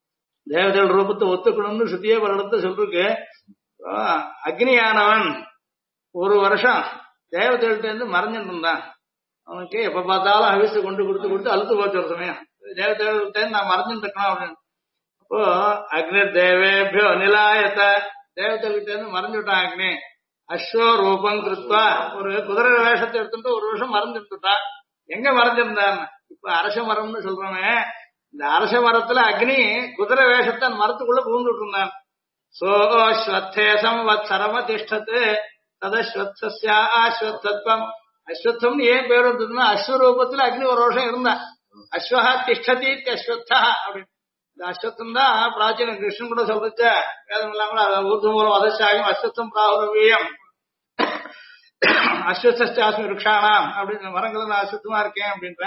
தேவதைகள் ரூபத்தை ஒத்துக்கணும்னு சுத்தியே பல இடத்த சொல்லிருக்கு. அக்னியானவன் ஒரு வருஷம் தேவதைகள்ட்ட இருந்து மறைஞ்சிட்டு இருந்தான். அவனுக்கு எப்ப பார்த்தாலும் அவிசு கொண்டு கொடுத்து அழுத்து போச்சு ஒரு சமயம். தேவதைகள்ட்ட இருந்து நான் மறைஞ்சிட்டு இருக்கணும் அப்படின்னு. அப்போ அக்னி தேவேபியோ நிலாயத்த தேவதைகிட்ட இருந்து மறைஞ்சு விட்டான் அக்னி. அஸ்வ ரூபம் கிருத்வா ஒரு குதிரை வேஷத்தை எடுத்துட்டு ஒரு வருஷம் மறைஞ்சிட்டுட்டான். எங்க மறைஞ்சிருந்தான்? இப்ப அரச மரம்னு சொல்றோமே, இந்த அரச மரத்துல அக்னி குதிரை வேஷத்தை அந்த மரத்துக்குள்ள புகுந்துட்டு இருந்தான். சோஸ்வத்தேசம் வத்சரம திஷ்டத்து ததஸ்வத்வம். அஸ்வத்தம்னு ஏன் பேர் வந்ததுன்னா அஸ்வரூபத்துல அக்னி ஒரு வருஷம் இருந்தான். அஸ்வஹா திஷ்டதி அஸ்வத்தா அப்படின்னு. இந்த அஸ்வத்தம் தான் பிராச்சீன கிருஷ்ணன் கூட சொல்லிச்ச வேதம் இல்லாமல் ஊர்து மூலம் அதசாகும் அஸ்வத்தம் பிராகுரவீயம் அஸ்வத்தாஸ்மி ருக்ஷானாம் அப்படின்னு மரங்கள் நான் அஸ்வத்தமா இருக்கேன் அப்படின்ற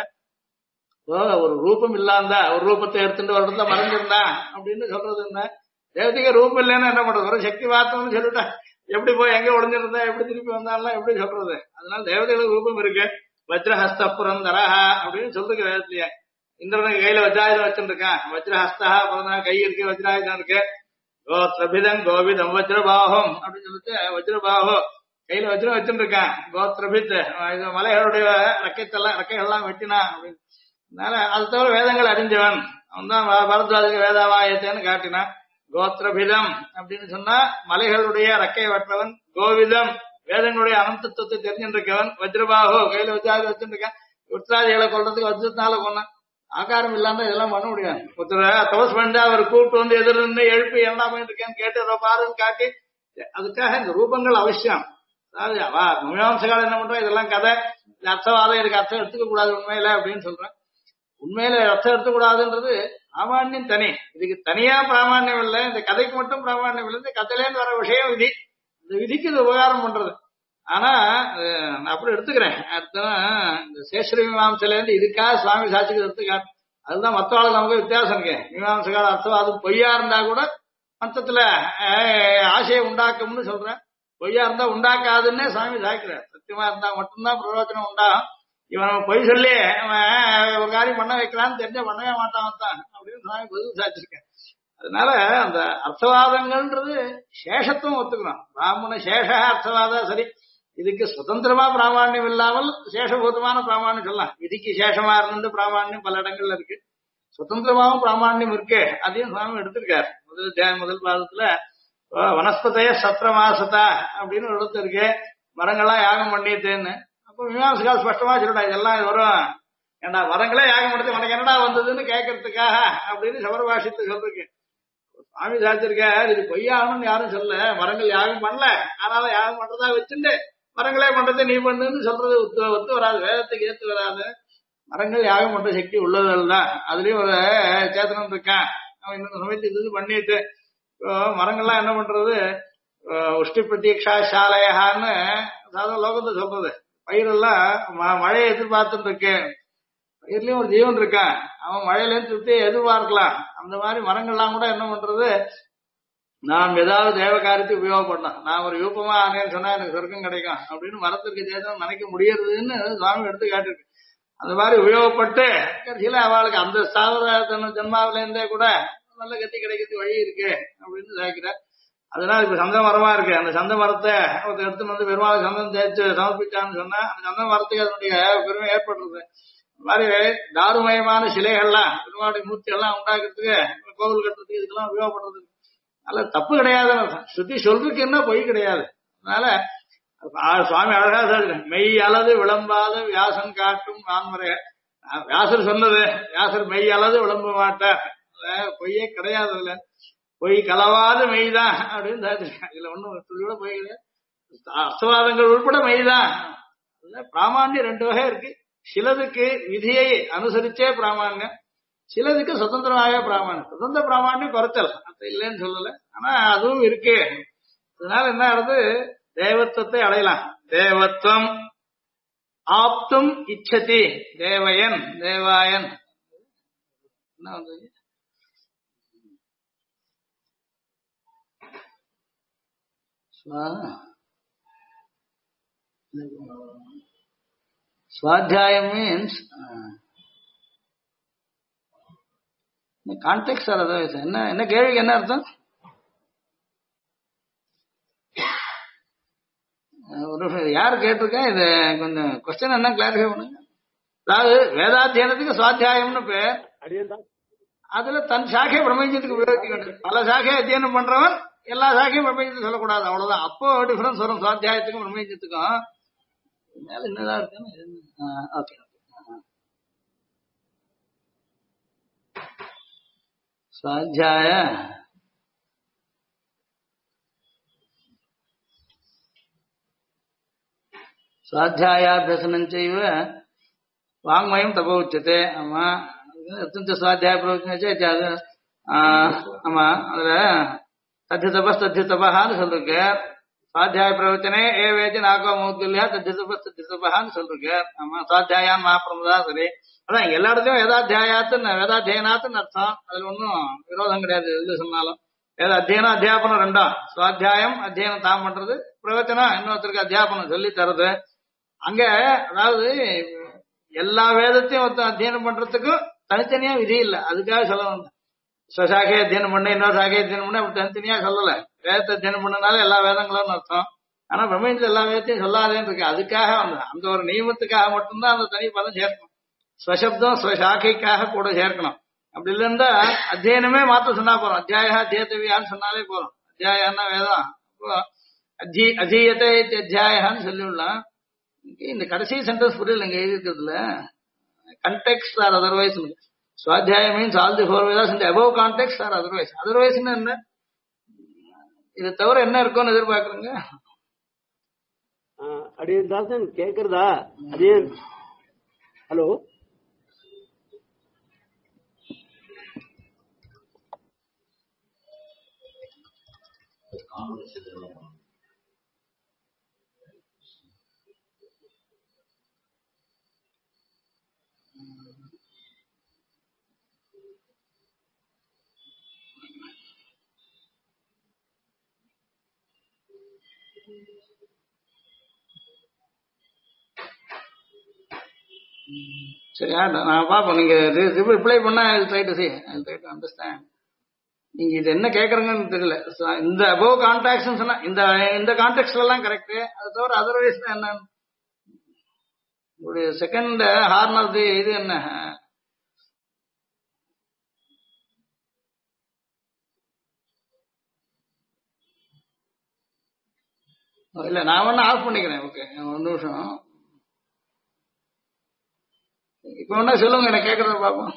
ஒரு ரூபம் இல்லாந்தா ஒரு ரூபத்தை எடுத்துட்டு ஒரு இடத்துல மறைஞ்சிருந்தான் அப்படின்னு சொல்றது என்ன? தேவதைக்கு ரூபம் இல்லைன்னா என்ன பண்றது? ஒரு சக்தி பார்த்தோம்னு சொல்லிட்டா எப்படி போய் எங்க ஒளிஞ்சிருந்தா எப்படி திருப்பி வந்தாலும் எப்படி சொல்றது? அதனால தேவதைகளுக்கு ரூபம் இருக்கு. வஜ்ரஹஸ்த புரந்தரஹா அப்படின்னு சொல்றதுக்கு வேதத்திலேயே. இந்திரனுக்கு கையில வஜ்ராயுதம் வச்சுருக்கான். வஜ்ரஹஸ்தா புரந்தரா கை இருக்கு, வஜ்ராயுதம் இருக்கு. கோத்ரபிதம் கோவிதம் வஜ்ரபாகம் அப்படின்னு சொல்லிட்டு வஜ்ரபாகோ கையில வஜ்ரம் வச்சுருக்கான். கோத்ரபித் மலைகளுடைய ரெக்கைகள்லாம் வெட்டினா அப்படின்னு. அதனால அது தவிர வேதங்கள் அறிஞ்சவன் அவன் தான் பரத்வாஜுக்கு வேதாவாயத்தேன்னு காட்டினான். கோத்ரபிதம் அப்படின்னு சொன்னா மலைகளுடைய ரெக்கையை வெற்றவன். கோவிதம் வேதங்களுடைய அனந்தத்துவத்தை தெரிஞ்சுருக்கவன். வஜ்ரபாகோ கையில வஜ்ராயுதம் வச்சுருக்கான். உற்றாதிகளை கொள்றதுக்கு வஜ்ரத்தினால கொண்டான். ஆகாரம் இல்லாம இதெல்லாம் பண்ண முடியாது. ஒருத்தர் தபஸ் பண்ணி அவர் கூப்பிட்டு வந்து எதிர்ந்து எழுப்பி என்ன பண்ணிட்டு இருக்கேன்னு கேட்டு பாருன்னு காட்டி அதுக்காக இந்த ரூபங்கள் அவசியம். அதாவது மீமாம்சகால் என்ன பண்றோம், இதெல்லாம் கதை, இந்த அர்த்தவாதம் இதுக்கு அர்த்தம் எடுத்துக்க கூடாது உண்மையில அப்படின்னு சொல்றேன். உண்மையில அர்த்தம் எடுத்துக்கூடாதுன்றது பிராமான்யம் தனி. இதுக்கு தனியா பிராமான்யம் இல்லை, இந்த கதைக்கு மட்டும் பிராமான்யம் இல்லை. இந்த கதையிலேருந்து வர விஷயம் விதி, இந்த விதிக்கு இது உபகாரம் பண்றது. ஆனா நான் அப்படி எடுத்துக்கிறேன். அடுத்தனா இந்த சேஷரி மீமாம்சையில இருந்து இதுக்காக சுவாமி சாட்சிக்கு எடுத்துக்காட்டு. அதுதான் மற்ற ஆளுக்கு நமக்கு வித்தியாசம் இருக்கு. மீமாம்சகால அர்த்தவாதம் பொய்யா இருந்தா கூட மொத்தத்துல ஆசையை உண்டாக்கும்னு சொல்றேன். பொய்யா இருந்தா உண்டாக்காதுன்னே சுவாமி சாய்க்கிறார். சத்தியமா இருந்தா மட்டும்தான் பிரயோஜனம் உண்டாகும். இவன் பொய் சொல்லி அவன் ஒரு காரியம் பண்ண வைக்கலான்னு தெரிஞ்ச பண்ணவே மாட்டான் தான் அப்படின்னு சுவாமி பதில் சாய்ச்சிருக்கேன். அதனால அந்த அர்த்தவாதங்கள்ன்றது சேஷத்துவம் ஒத்துக்கணும். பிராமண சேஷ அர்த்தவாத சரி, இதுக்கு சுதந்திரமா பிராமான்யம் இல்லாமல் சேஷபூதமான பிராமான்யம் சொல்லலாம். விதிக்கு சேஷமா இருந்து பிராமான்யம் பல இடங்கள்ல இருக்கு, சுதந்திரமாவும் பிராமான்யம் இருக்கு. அதையும் சுவாமி எடுத்திருக்காரு. முதல் பாதத்துல வனஸ்பதைய சத்திரமாசதா அப்படின்னு ஒரு இடத்து இருக்கு. மரங்கள்லாம் யாகம் பண்ணிட்டேன்னு. அப்போ மீமாம்சகால் ஸ்பஷ்டமா சொல்லிட்டா இதெல்லாம் வரும். ஏண்டா மரங்களே யாகம் பண்ணது உனக்கு என்னடா வந்ததுன்னு கேட்கறதுக்காக அப்படின்னு சபரபாஷித்து சொல்றீங்க. சுவாமி சாச்சிருக்கார் இது பொய்யாகணும்னு யாரும் சொல்ல. மரங்கள் யாகம் பண்ணல, ஆனாலும் யாகம் பண்றதா வச்சுட்டு மரங்களே பண்றதை நீ பண்ணுன்னு சொல்றது ஒத்து வராது, வேதத்துக்கு ஏத்து வராது. மரங்கள் யாகம் பண்ற சக்தி உள்ளதுல தான். அதுலயும் ஒரு சேத்தனம் இருக்கான். அவன் இந்த சமயத்து இது பண்ணிட்டு மரங்கள்லாம் என்ன பண்றது, உஷ்டி பிரதீட்சா சாலையான்னு சாதாரண லோகத்தை சொல்றது. பயிரெல்லாம் மழையை எதிர்பார்த்துட்டு இருக்கு. பயிர்லயும் ஒரு ஜீவன் இருக்கான், அவன் மழையில திருப்தி எதிர்பார்க்கலாம். அந்த மாதிரி மரங்கள்லாம் கூட என்ன பண்றது, நாம் ஏதாவது தேவ காரியத்தை உபயோகப்படணும். நான் ஒரு யூப்பமா ஆனேன்னு சொன்னா எனக்கு சொர்க்கம் கிடைக்கும் அப்படின்னு மரத்திற்கு சேதம் நினைக்க முடியறதுன்னு சுவாமி எடுத்து காட்டிருக்கு. அந்த மாதிரி உபயோகப்பட்டு கடைசியில அவளுக்கு அந்த ஸ்தாவர ஜென்மாவில இருந்தே கூட நல்ல கத்தி கிடைக்கிறது வழி இருக்கு அப்படின்னு கேட்கிறார். அதனால இப்ப சந்த மரமா இருக்கு. அந்த சந்த மரத்தை எடுத்துன்னு வந்து பெருமாள் சந்தம் தேய்ச்சு சமர்ப்பிச்சான்னு சொன்னா அந்த சந்த மரத்துக்கு அதனுடைய பெருமை ஏற்படுறது. இந்த மாதிரி தாருமயமான சிலைகள்லாம் பெருமாளுடைய மூர்த்தி எல்லாம் உண்டாக்குறதுக்கு கோவில் கட்டுறதுக்கு இதுக்கெல்லாம் உபயோகப்படுறது. அதனால தப்பு கிடையாது, சுத்தி சொல்றதுக்கு என்ன பொய் கிடையாது. அதனால சுவாமி அழகா சொல்ற மெய் அளது விளம்பாத வியாசன் காட்டும் நான்மறை. வியாசர் சொன்னது, வியாசர் மெய் அளது விளம்ப மாட்டார், பொய்யே கிடையாது. அதுல பொய் கலவாத மெய்தான் அப்படின்னு இதுல ஒண்ணும் கூட பொய் கிடையாது. அர்த்தவாதங்கள் உட்பட மெய்தான். பிராமான்யம் ரெண்டு வகை இருக்கு. சிலதுக்கு விதியை அனுசரிச்சே பிராமான்யம், சிலதுக்கு சுதந்திரமாக பிராமான்யம். சுதந்திர பிராமான்யம் குறைச்சல், அது இல்லைன்னு சொல்லல, ஆனா அதுவும் இருக்கு. அதனால என்ன ஆகுது, தேவத்துவத்தை அடையலாம். தேவத்துவம் ஆப்தும் இச்சதி தேவயன் தேவாயன் என்ன வந்து Swadhyayam means context sir otherwise என்ன என்ன கேள்விக்கு என்ன அர்த்தம்? ஒரு யாரு கேட்டிருக்கா இது கொஞ்சம் கொஸ்டின் என்ன கிளாரிஃபை பண்ணுங்க. அதாவது வேதாத்தியனத்துக்கு சுவாத்தியாயம்னு பேர், அதுல தன் சாக்கை பிரபஞ்சத்துக்கு உபயோகிக்க வேண்டும். பல சாக்கை அத்தியனம் பண்றவன் எல்லா சாக்கையும் பிரபஞ்சத்துக்கு சொல்லக்கூடாது, அவ்வளவுதான். அப்போ டிஃபரன்ஸ் வரும் சுவாத்தியாயத்துக்கும் பிரபஞ்சத்துக்கும். மேல என்னதான் இருக்குன்னு ஓகே. சுவாத்தியாய சுவாத்தியாயாபியசனஞ்சைவ வாங்மயம் தப உச்சத்தை. ஆமா, சுவாத்தியாய பிரவச்சனை அது ஆமா, அதுல தத்தி தபஸ் தத்தி தபஹான்னு சொல்லிருக்கு. சுவாத்தியாய பிரவச்சனே ஏவேச்சு நாக்கோ மௌத்துல்யா தத்தி தபஸ் தத்தி தபஹான்னு சொல்லிருக்கு. ஆமா, சுவாத்தியாயான் மகாபிரமதா சரி. அதான் எல்லா இடத்துலயும் வேதாத்தியாயத்துன்னு வேதாத்தியனாத்துன்னு அர்த்தம். அதுல ஒன்றும் விரோதம் கிடையாது எது சொன்னாலும். வேத அத்தியனம் அத்தியாபனம் ரெண்டாம். சுவாத்தியாயம் அத்தியனம் தான் பண்றது, பிரவச்சனம் இன்னொருத்தருக்கு அத்தியாபனம் சொல்லி தருது. அங்க அதாவது எல்லா வேதத்தையும் ஒருத்தன் அத்தியனம் பண்றதுக்கும் தனித்தனியா விதி இல்லை, அதுக்காக சொல்ல வந்தேன். ஸ்வசாகையை அத்தியனம் பண்ண இன்னொரு சாகையை அத்தியனம் பண்ண அப்படி தனித்தனியா சொல்லல. வேதத்தை அத்தியனம் பண்ணனால எல்லா வேதங்களும் அர்த்தம். ஆனா பிரம்மத்துல எல்லா வேதத்தையும் சொல்லாதேன்னு இருக்கு, அதுக்காக வந்தேன். அந்த ஒரு நியமத்துக்காக மட்டும்தான் அந்த தனி பதம் சேர்க்கணும். ஸ்வசப்தம் ஸ்வசாக்கைக்காக கூட சேர்க்கணும். அப்படி இல்லைன்னா அத்தியனமே மாத்த சொன்னா போறோம். அத்தியாயா அத்தியத்தவியான்னு சொன்னாலே போறோம். அத்தியாயன்னா வேதம், அஜீயத்தை அத்தியாயான்னு சொல்லிவிடலாம். இந்த கடைசி சென்டென்ஸ் புரியல இங்க எழுதிக்கிறதுல. Context or otherwise. Swadhyayam means all the four Vedas in the above context or otherwise. அதர்வைஸ்னா என்ன? இது தவிர என்ன இருக்கும்னு எதிர்பார்க்கறீங்க?
அடியே தாசன் கேக்குறதா? அதே ஹலோ
சரி, நான் பாப்போம். நீங்க ரிப்ளை பண்ணா try to see, try to understand. நீங்க இது என்ன கேக்குறீங்கன்னு தெரியல. இந்த அபோவ் கான்டாக்ட்ஸ் சொன்னா இந்த இந்த கான்டெக்ட்ல எல்லாம் கரெக்ட். அது தவிர அதர்வைஸ் என்ன? ஒரு செகண்ட் ஹார்ன் ஆஃப் தி இது என்ன? இல்ல நான் வேணா ஆஃப் பண்ணிக்கிறேன். ஓகே, ஒரு நிமிஷம். இப்ப வேணா சொல்லுங்க, என்ன கேக்குறத பாப்போம்.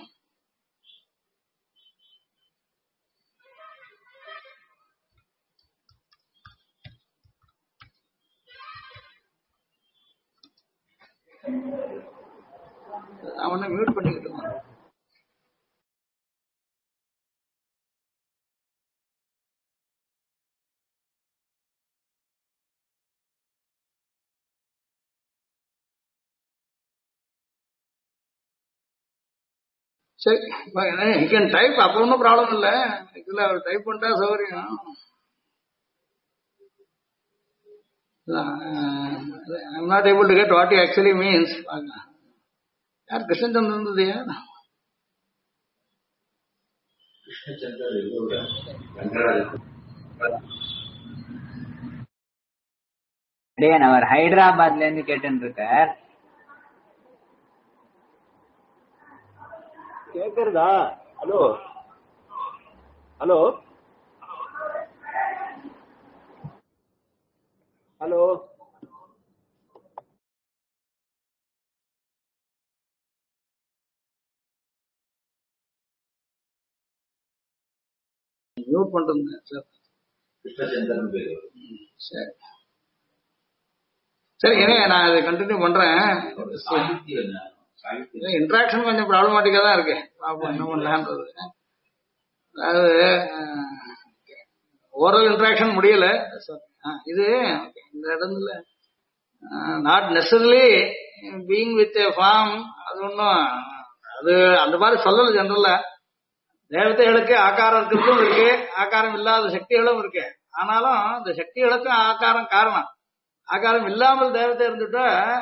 அவனை மியூட் பண்ணிக்கிட்டு. சரி, யூ கேன் டைப், அப்ப ஒன்றும் ப்ராப்ளம் இல்லை. இதுல அவர் டைப் பண்ணிட்டா சௌகரியம். I'm not able to get what he actually means. யார் கிருஷ்ணச்சந்திரன் இருந்தது?
அவர் ஹைதராபாத்ல இருந்து கேட்டு இருக்கார்.
கேக்குறதா? ஹலோ ஹலோ ஹலோ
மியூட் பண்றது. சரி சரி, நான் அதை கண்டினியூ பண்றேன். இன்ட்ராக்ஷன் கொஞ்சம் ப்ராப்ளமாட்டிக்கா தான் இருக்கு. என்ன பண்ணலான்றது. அதாவது ஓரல் இன்ட்ராக்ஷன் முடியல. இது இந்த இடத்துல not necessarily being with form, அது ஒன்றும் அது அந்த மாதிரி சொல்லல. ஜெனரலா தேவதைகளுக்கு ஆக்காரம் இருக்கிறதும் இருக்கு, ஆக்காரம் இல்லாத சக்திகளும் இருக்கு. ஆனாலும் இந்த சக்திகளுக்கும் ஆக்காரம் காரணம். ஆகாரம் இல்லாமல் தேவதை இருந்துட்டா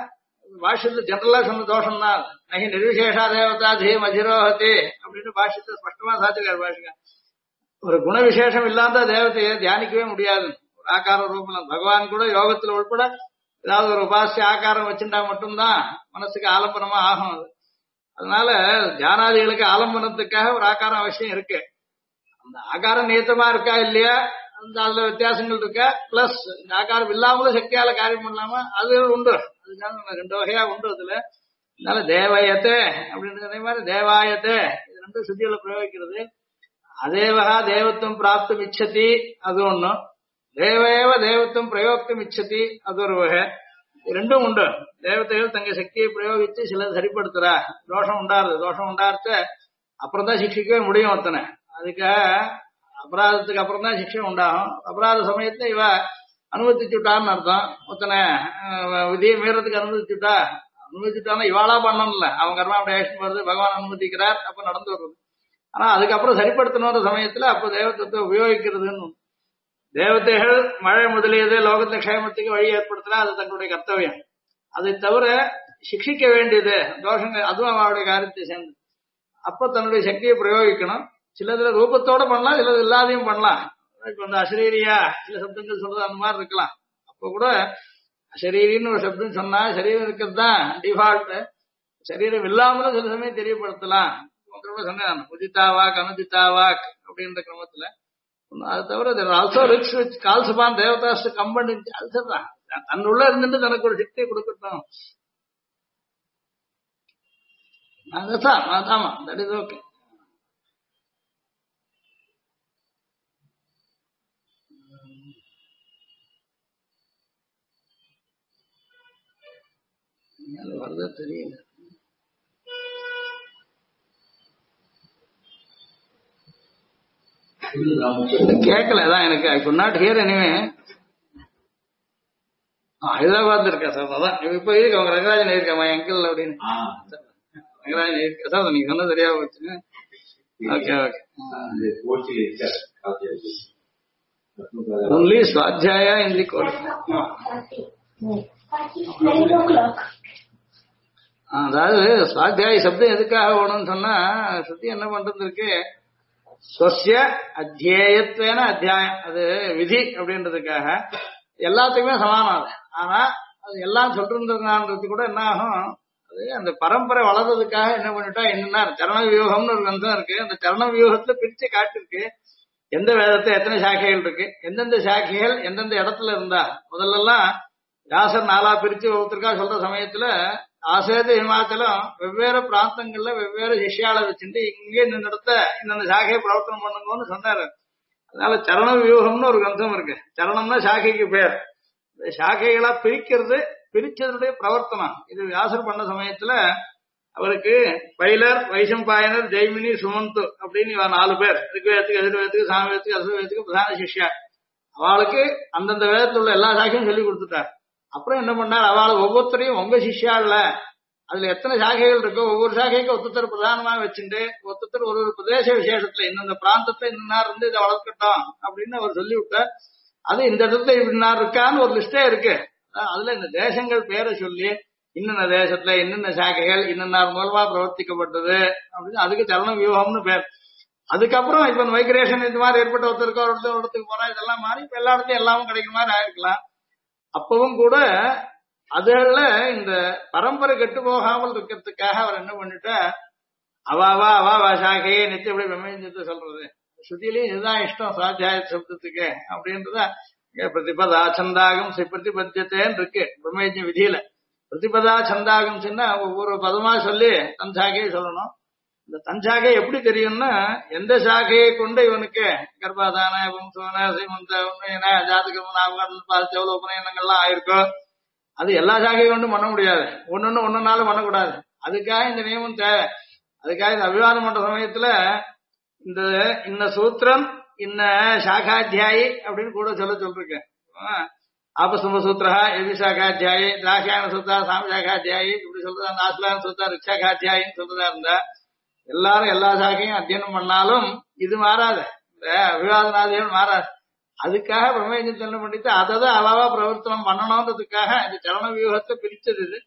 பாஷ்யத்துல ஜெனரலா சொன்ன தோஷம் தான் நகி நிர்விசேஷா தேவதா தீம் அஜிரோஹதி அப்படின்னு பாஷ்யத்தை ஸ்பஷ்டமா சாத்திருக்காரு பாஷிகா. ஒரு குண விசேஷம் இல்லாத தேவதையை தியானிக்கவே முடியாது. ஒரு ஆகார ரூபம் பகவான் கூட யோகத்துல உட்பட ஏதாவது ஒரு உபாசிய ஆகாரம் வச்சுட்டா மட்டும்தான் மனசுக்கு ஆலம்பனமா ஆகும். அது அதனால தியானாதிகளுக்கு ஆலம்பனத்துக்காக ஒரு ஆகாரம் அவசியம் இருக்கு. அந்த ஆகாரம் நியத்தமா இருக்கா இல்லையா, அந்த அதுல வித்தியாசங்கள் இருக்கா, பிளஸ் இந்த ஆகாரம் இல்லாமலும் சக்தியால காரியம் பண்ணலாமா, அது உண்டு. அதுக்காக 2 வகையா உண்டு அதுல. அதனால தேவயத்தே அப்படின்னு அதே மாதிரி தேவாயத்தே இது 2 சுத்தியில பிரயோகிக்கிறது. அதேவகா தேவத்துவம் பிராப்தம் இச்சதி அது ஒண்ணும், தேவேவ தேவத்துவம் பிரயோக்தம் இச்சதி அது ஒரு வகை. 2 உண்டு. தேவதைகள் தங்க சக்தியை பிரயோகித்து சிலர் சரிப்படுத்துறா, தோஷம் உண்டாருது. தோஷம் உண்டார்த்த அப்புறம் தான் சிக்ஷிக்கவே முடியும் ஒருத்தனை. அதுக்காக அபராதத்துக்கு அப்புறம் தான் சிக்ஷை உண்டாகும். அபராத சமயத்துல இவ அனுமதிச்சுட்டான்னு அர்த்தம். ஒருத்தனை விதியை மீறதுக்கு அனுமதிச்சுட்டான்னா இவாளா பண்ணணும்ல, அவங்க கர்மா ஆக்ஷன் வருது, பகவான் அனுமதிக்கிறார், அப்ப நடந்து வருது. ஆனா அதுக்கப்புறம் சரிப்படுத்தணுன்ற சமயத்துல அப்ப தேவத்துவத்தை உபயோகிக்கிறதுன்னு. தேவதைகள் மழை முதலியது லோகத்துல க்ஷேமத்துக்கு வழி ஏற்படுத்தினா அது தன்னுடைய கர்த்தவியம். அதை தவிர சிக்ஷிக்க வேண்டியது தோஷங்கள் அதுவும் அவருடைய காரியத்தை சேர்ந்து. அப்ப தன்னுடைய சக்தியை பிரயோகிக்கணும். சிலதுல ரூபத்தோட பண்ணலாம், சிலது இல்லாதையும் பண்ணலாம். இப்ப அந்த அசரீரியா சில சப்தங்கள் சொல்றது அந்த மாதிரி இருக்கலாம். அப்ப கூட அசரீரின்னு ஒரு சப்தம் சொன்னா சரீரம் இருக்கிறது தான் டிஃபால்ட். சரீரம் இல்லாமலும் சில சமயம் தெரியப்படுத்தலாம். சொன்னேன் உதிதா வாக் அனுதிதா வாக் அப்படின்ற கிரமத்துல. அது தவிர also Rig which calls upon devatas company அது சரிதான். தன்னுள்ள இருந்துட்டு தனக்கு ஒரு சக்தியை கொடுக்கட்டும். அதுதான் ஆமா, தட் இஸ் ஓகே. வருதா தெரியல. கேட்கல அதான் எனக்கு. I could not hear anyway. Hyderabad இருக்கா சார்? அதான் இப்ப இருக்கு அவங்க ரங்கராஜன் இருக்கா எங்கிள் அப்படின்னு. ரங்கராஜன் இருக்கா சார்? நீங்க சொன்ன சரியா போச்சு. Okay okay. Only swadhyaya in the court. அதாவது சுவாத்தியாய சப்தம் எதுக்காக வேணும்னு சொன்னா சுத்தி என்ன பண்றது இருக்கு, ஸ்வஸ்ய அத்தியேயத்வேன அத்தியாயம், அது விதி அப்படின்றதுக்காக எல்லாத்துக்குமே சமானம் அது. ஆனா அது எல்லாம் சொல்றதுனான்றது கூட என்ன ஆகும், அது அந்த பரம்பரை வளர்றதுக்காக என்ன பண்ணிட்டா என்னன்னா சரண வியூகம்னு ஒரு கிரந்தம் இருக்கு. அந்த சரண வியூகத்துல பிரிச்சு காட்டிருக்கு எந்த வேதத்தை எத்தனை சாக்கைகள் இருக்கு, எந்தெந்த சாக்கைகள் எந்தெந்த இடத்துல இருந்தா. முதல்ல எல்லாம் வியாசர் 4 பிரிச்சு ஒருத்தருக்கா சொல்ற சமயத்துல ஆசேது ஹிமாச்சலம் வெவ்வேறு பிராந்தங்கள்ல வெவ்வேறு சிஷ்யால வச்சுட்டு இங்கே இந்த இடத்த இந்த சாகையை பிரவர்த்தனம் பண்ணுங்கன்னு சொன்னாரு. அதனால சரண வியூகம்னு ஒரு கிரந்தம் இருக்கு. சரணம்னா சாக்கைக்கு பேர். சாக்கைகளா பிரிக்கிறது, பிரிச்சதுடைய பிரவர்த்தனம். இது வியாசர் பண்ண சமயத்துல அவருக்கு பைலர், வைசம்பாயனர், ஜெய்மினி, சுமந்து அப்படின்னு 4 பேர். ரிக்வேதத்துக்கு, எதிர்வேதத்துக்கு, சாமவேதத்துக்கு, அசுவேதத்துக்கு பிரதான சிஷ்யா. அவளுக்கு அந்தந்த வேதத்துல உள்ள எல்லா சாக்கையும் சொல்லி கொடுத்துட்டார். அப்புறம் என்ன பண்ணார், அவளுக்கு ஒவ்வொருத்தரையும் உங்க சிஷ்யால அதுல எத்தனை சாகைகள் இருக்கோ ஒவ்வொரு சாகைக்கும் ஒருத்தர் பிரதானமா வச்சுட்டு ஒருத்தர் ஒரு ஒரு பிரதேச விசேஷத்துல இந்த பிராந்தத்துல இந்த இருந்து இதை வளர்க்கட்டும் அப்படின்னு அவர் சொல்லி விட்டார். அது இந்த இடத்துல இன்னார் இருக்கான்னு ஒரு லிஸ்டே இருக்கு. அதுல இந்த தேசங்கள் பேரை சொல்லி இன்னென்ன தேசத்துல என்னென்ன சாக்கைகள் இன்னென்னார் மூலமா பிரவர்த்திக்கப்பட்டது அப்படின்னு அதுக்கு சரண வியூகம்னு பேர். அதுக்கப்புறம் இப்ப மைக்ரேஷன் இந்த மாதிரி ஏற்பட்ட ஒருத்தருக்கு ஒரு இடத்துக்கு போறா இதெல்லாம் மாறி இப்ப எல்லா இடத்தையும் எல்லாமும் கிடைக்கிற மாதிரி ஆயிருக்கலாம். அப்பவும் கூட அதுல இந்த பரம்பரை கெட்டு போகாமல் இருக்கிறதுக்காக அவர் என்ன பண்ணிட்டா அவாவா சாகையே நித்தியப்படி பிரம்மஞ்சத்தை சொல்றது. ஸ்ருதியிலையும் இதுதான் இஷ்டம் சுவாத்தியாய சப்தத்துக்கு அப்படின்றத பிரதிபதா சந்தாகம் பிரதிபத்தியத்தேன்னு இருக்கு பிரம்மயஜ விதியில. பிரதிபதா சந்தாகம் சொன்னா ஒவ்வொரு பதமா சொல்லி தன் சாகையை சொல்லணும். இந்த தன் சாகை எப்படி தெரியும்னா எந்த சாகையை கொண்டு இவனுக்கு கர்ப்பாதான வம்சோன சீமந்த உண்மையன ஜாதகம் நாவல் உபநயனங்கள்லாம் ஆயிருக்கோ அது எல்லா சாகையும் கொண்டும் பண்ண முடியாது. ஒன்னொன்னாலும் பண்ணக்கூடாது. அதுக்காக இந்த நியமம் தேவை. அதுக்காக இந்த அபிவாதம் பண்ற சமயத்துல இந்த இன்ன சூத்திரம் இன்ன சாகாத்தியாயி அப்படின்னு கூட சொல்லிருக்கேன். ஆபஸ்தம்ப சூத்திரா எதி சாகாத்தியாயி, திராட்சாயண சூத்திரா சாமி சாகாத்தியாயி இப்படி சொல்றது. அந்த ஆஸ்லான சூத்திரா ரிச்சாகாத்தியாயின்னு சொல்றதா இருந்தா எல்லாரும் எல்லா சாக்கையும் அத்தியனம் பண்ணாலும் இது மாறாது. இந்த அபிவாதனாதிகள் மாறாது. அதுக்காக பிரம்மயஜத்தை என்ன பண்ணிட்டு அதை அவாவா பிரவர்த்தனம் பண்ணணும்ன்றதுக்காக இந்த சரண வியூகத்தை பிரிச்சது. இது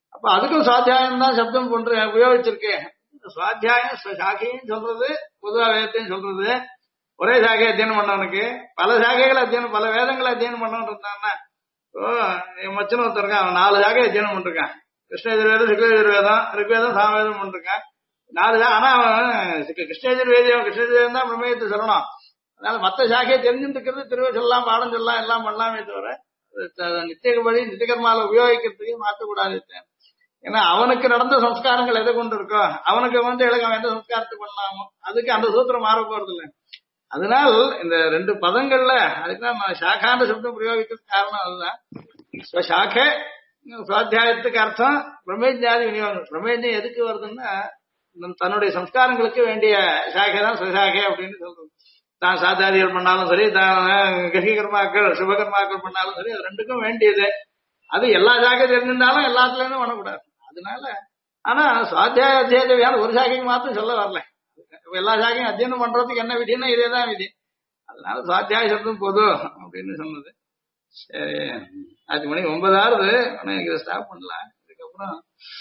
அப்ப அதுக்கும் சுவாத்தியாயம் தான் சப்தம் உபயோகிச்சிருக்கேன். சுவாத்தியாயம் சாக்கையும் சொல்றது, பொதுவா வேதத்தையும் சொல்றது. ஒரே சாகையை அத்தியனம் பண்ணவனுக்கு பல சாகைகளை அத்தியனம், பல வேதங்களை அத்தியனம் பண்ணவன் இருந்தான்னா, என் மச்சன் ஒருத்தர் இருக்கான், அவன் 4 சாகையை அத்தியனம் பண்ணிருக்கான். கிருஷ்ண எதிர்வேதம், சுக்ல எதிர்வேதம், ரிக்வேதம், சாமவேதம் பண்ணிருக்கான். 4 ஆனா அவன் கிருஷ்ண எதிர்வேதியம், கிருஷ்ண எதிர்வேதம் தான் பிரம்மேயத்தை சொல்லணும். அதனால மத்த சாகையை தெரிஞ்சுட்டு இருக்கிறது திருவே சொல்லலாம், பாடம் சொல்லலாம், எல்லாம் பண்ணலாமே தவிர நித்தியபடி நித்தியகர்மால உபயோகிக்கிறதுக்கு மாற்றக்கூடாது. ஏன்னா அவனுக்கு நடந்த சம்ஸ்காரங்கள் எதை கொண்டு இருக்கோ, அவனுக்கு அவன் எந்த சம்ஸ்காரத்தை பண்ணலாமோ அதுக்கு அந்த சூத்திரம் மாற போறது இல்லை. அதனால் இந்த 2 பதங்கள்ல அதுக்குதான் நான் சாகாண்ட சப்தம் பிரயோகிக்கிறதுக்கு காரணம் அதுதான். சாக்கை சுவாத்தியாயத்துக்கு அர்த்தம் பிரம்மேஜாதி விநியோகம். பிரம்மேஜம் எதுக்கு வருதுன்னா தன்னுடைய சம்ஸ்காரங்களுக்கு வேண்டிய சாகை தான் சுசாகை அப்படின்னு சொல்றது. தான் சாத்தாதிகள் பண்ணாலும் சரி, தான் கர்மாக்கள் சுபகர்மாக்கள் பண்ணாலும் சரி, அது 2க்கும் வேண்டியது. அது எல்லா சாகை தெரிஞ்சிருந்தாலும் எல்லாத்துலயும் பண்ணக்கூடாது. அதனால ஆனா சுவாத்தியாய அத்தியாயம் ஒரு சாகைக்கு மாத்திரம் சொல்ல வரல. எல்லா சாகையும் அத்தியனம் பண்றதுக்கு என்ன விதினா இதேதான் விதி. அதனால சுவாத்தியாய சப்தம் பொது அப்படின்னு சொன்னது. சரி, 5 மணி 9 இதை ஸ்டாப் பண்ணலாம். இதுக்கப்புறம்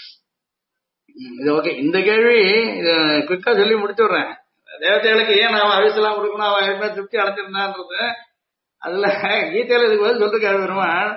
இது ஓகே. இந்த கேள்வி குவிக்கா சொல்லி முடிச்சுடுறேன். தேவதைகளுக்கு ஏன் நாம அவிசெல்லாம் கொடுக்கணும், அவன் ஏற்கனவே திருப்தி அடைஞ்சிருந்தான்றது. அதுல கீதையில இதுக்கு பதில் சொல்லிருக்காரு பெருமாள்.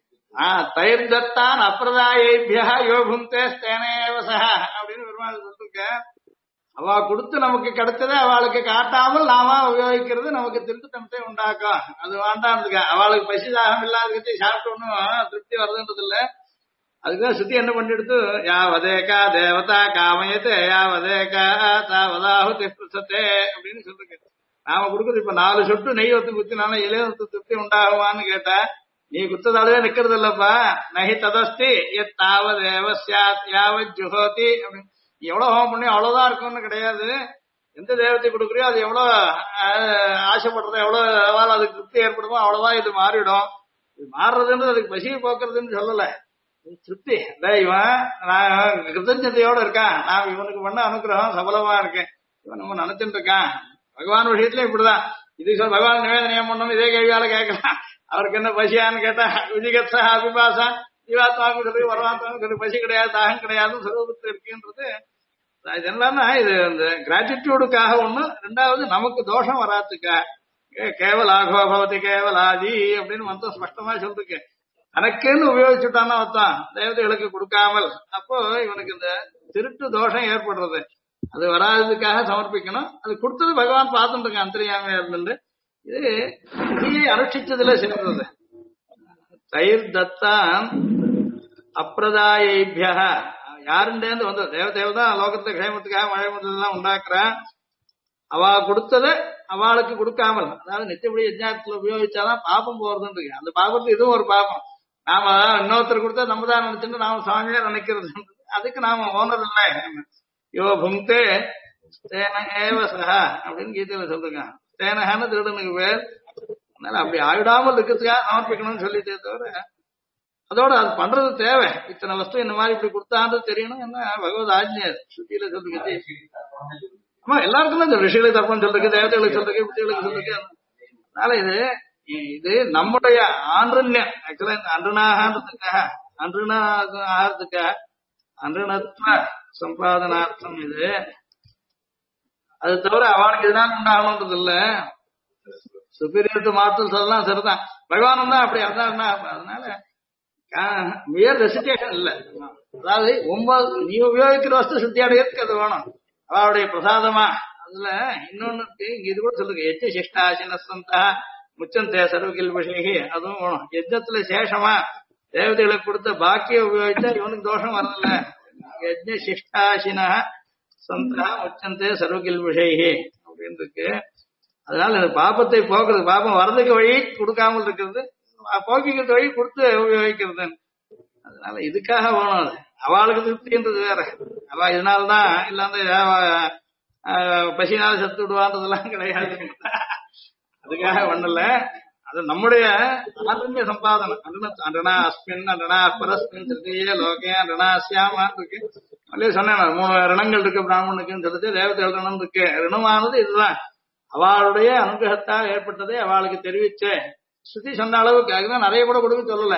தயிர்தான் அப்பிரதாயேபியா யோபுந்தே ஸ்தேனேவசா அப்படின்னு பெருமாள் சொல்லிருக்க. அவ கொடுத்து நமக்கு கிடைச்சதை அவளுக்கு காட்டாமல் நாம உபயோகிக்கிறது நமக்கு திருப்தி உண்டாக்கும். அது வேண்டாம். அவளுக்கு பசி தாகம் இல்லாத சாப்பிட்டோன்னு திருப்தி வருதுன்றது இல்ல. அதுக்குதான் சுத்தி என்ன பண்ணிடுத்து, யாவதேகா தேவதா காமயத்தே யாவதேகா தாவதாஹுதி பிரசத்தே அப்படின்னு சொல்லிருக்கு. நாம கொடுக்குறது இப்ப 4 சொட்டு நெய் ஒத்து குத்தினால இளையத்து திருப்தி உண்டாகுமான்னு கேட்டா, நீ குத்ததாலவே நிக்கிறது இல்லப்பா. நகி ததஸ்தி எத் தாவதேவ ஸ்யாத் யாவத் ஜுஹோதி அப்படின்னு. எவ்வளவு ஹோமம் பண்ணி அவ்வளவுதான் இருக்கும்னு கிடையாது. எந்த தேவத்தை கொடுக்குறியோ அது எவ்வளவு ஆசைப்படுறதோ, எவ்வளவு அவள் அதுக்கு திருப்தி ஏற்படுமோ அவ்வளவுதான் இது மாறிடும். இது மாறுறதுன்றது அதுக்கு பசியை போக்குறதுன்னு சொல்லல, திருப்தி. இவன் நான் கிருத்தஞ்சதையோட இருக்கான், நான் இவனுக்கு பண்ண அனுகிரகம் சபலமா இருக்கேன், இவன் நம்ம நினைச்சுட்டு இருக்கான். பகவான் விஷயத்துல இப்படிதான். இது சொல்ல பகவான் நிவேதனம் பண்ணணும், இதே கேள்வியால கேட்கலாம். அவருக்கு என்ன பசியான்னு கேட்டா விஜிகத்சா அபிபாசா ஜீவாத்மாவுக்கு சொல்லி வரவாத்மாவுக்கு சொல்லி பசி கிடையாது, தாகம் கிடையாதுன்னு சுரூபத்தில் இருக்குன்றது. இது என்னன்னா இது இந்த கிராட்டிடியூடுக்காக ஒண்ணு, 2வது நமக்கு தோஷம் வராதுக்கா. கேவலாகோ பவதி கேவலாதி அப்படின்னு மொத்தம் ஸ்பஷ்டமா சொல்லிருக்கு. தனக்குன்னு உபயோகிச்சுட்டான்னா அர்த்தம் தேவதைகளுக்கு கொடுக்காமல், அப்போ இவனுக்கு இந்த திருட்டு தோஷம் ஏற்படுறது. அது வராததுக்காக சமர்ப்பிக்கணும். அது கொடுத்தது பகவான் பார்த்துட்டு இருக்கான் அந்தரியாமையா இருந்து. இது விதியை அனுஷ்டிச்சதுல சேர்ந்தது. தயிர் தத்தான் அப்பிரதாயிபியா யாருண்டேந்து வந்தது. தேவதேவதான் லோகத்தை க்ஷேமத்துக்காக மழை மந்தெல்லாம் உண்டாக்குறான். அவ கொடுத்ததை அவளுக்கு கொடுக்காமல், அதாவது நித்தியப்படி யஜ்ஞானத்துல உபயோகிச்சாதான் பாப்பம் போறதுன்னு இருக்கு. அந்த பாப்பத்துக்கு இதுவும் ஒரு பாப்பம். நாம இன்னொருத்தர் கொடுத்தா நம்ம தான் நினைச்சுட்டு நாம சுவாமியா நினைக்கிறது, அதுக்கு நாம ஓனர் இல்லை. யோ புங்கே ஸ்தேனகேவசா அப்படின்னு கீதையில சொல்லிருக்கான். ஸ்தேனகான்னு திருடனுக்கு பேர். அதனால அப்படி ஆயிடாமல் இருக்கிறதுக்காக சமர்ப்பிக்கணும்னு சொல்லிட்டே தவிர, அதோட அது பண்றது தேவை. இத்தனை வஸ்து இந்த மாதிரி இப்படி கொடுத்தான்றது தெரியணும். என்ன பகவத் ஆஜ்ஞர் சுத்தியில சொல்லிருக்கு. ஆமா, எல்லாருக்குமே இந்த ரிஷிகளுக்கு தர்ப்பம் சொல்லிருக்கு, தேவதைகளுக்கு சொல்லிருக்கு, புத்திகளுக்கு சொல்லிருக்கு. அதனால இது நம்முடைய ஆண்டுன்யம். ஆக்சுவலா இந்த அன்றுனாகன்றதுக்காக அன்றுணத்துவ சம்பாதனார்த்தம் இது. அது தவிர அவனுக்கு இதனால உண்டாகணுன்றது இல்ல. சுப்பீரியர் டு மார்டல் சொல்லலாம், சரிதான். பகவான் தான் அப்படி அதான். அதனால மியர் ரெசிடேஷன் இல்ல. அதாவது 9 நீ உபயோகிக்கிற வஸ்து சுத்தி அடையிறதுக்கு அது வேணும், அவளுடைய பிரசாதமா. அதுல இன்னொன்னு இங்க இது கூட சொல்லுங்க, எச்ச சிஷ்டாசினசந்தா முச்சந்தே சர்வகில் விஷயகி, அதுவும் வேணும். யஜ்ஞத்துல சேஷமா தேவதைகளுக்கு கொடுத்த பாக்கிய உபயோகிச்சா இவனுக்கு தோஷம் வரதில்ல. யஜ்ஞ சிஷ்டாசினா சந்தா முச்சந்தே சர்வகில் விஷயகி அப்படின்னு இருக்கு. அதனால இந்த பாப்பத்தை போக்குறது, பாப்பம் வர்றதுக்கு வழி கொடுக்காமல் இருக்கிறது, போக்கிக்கிறது வழி கொடுத்து உபயோகிக்கிறது. அதனால இதுக்காக வேணும். அது அவளுக்கு திருப்தின்றது வேற. அவ இதனால்தான் இல்லாம பசினால செத்து விடுவான்றதெல்லாம் கிடையாது. அதுக்காக ஒண்ணல. அது நம்முடைய ஆன்மீக சம்பாதனம். அண்டனா அஸ்மின் அண்டனா பரஸ்மின் திருத்தியே லோகே அண்டனா அசியாமான் இருக்கு. அப்படியே சொன்னேன், 3 ரிணங்கள் இருக்கு பிராமணுக்குன்னு சொல்லிட்டு, தேவதைகள் ரிணம் இருக்கு. ரிணமானது இதுதான், அவளுடைய அனுகிரகத்தால் ஏற்பட்டதை அவளுக்கு தெரிவிச்ச சுத்தி சொன்ன அளவுக்கு. அதுதான் நிறைய கூட கொடுக்க சொல்லல.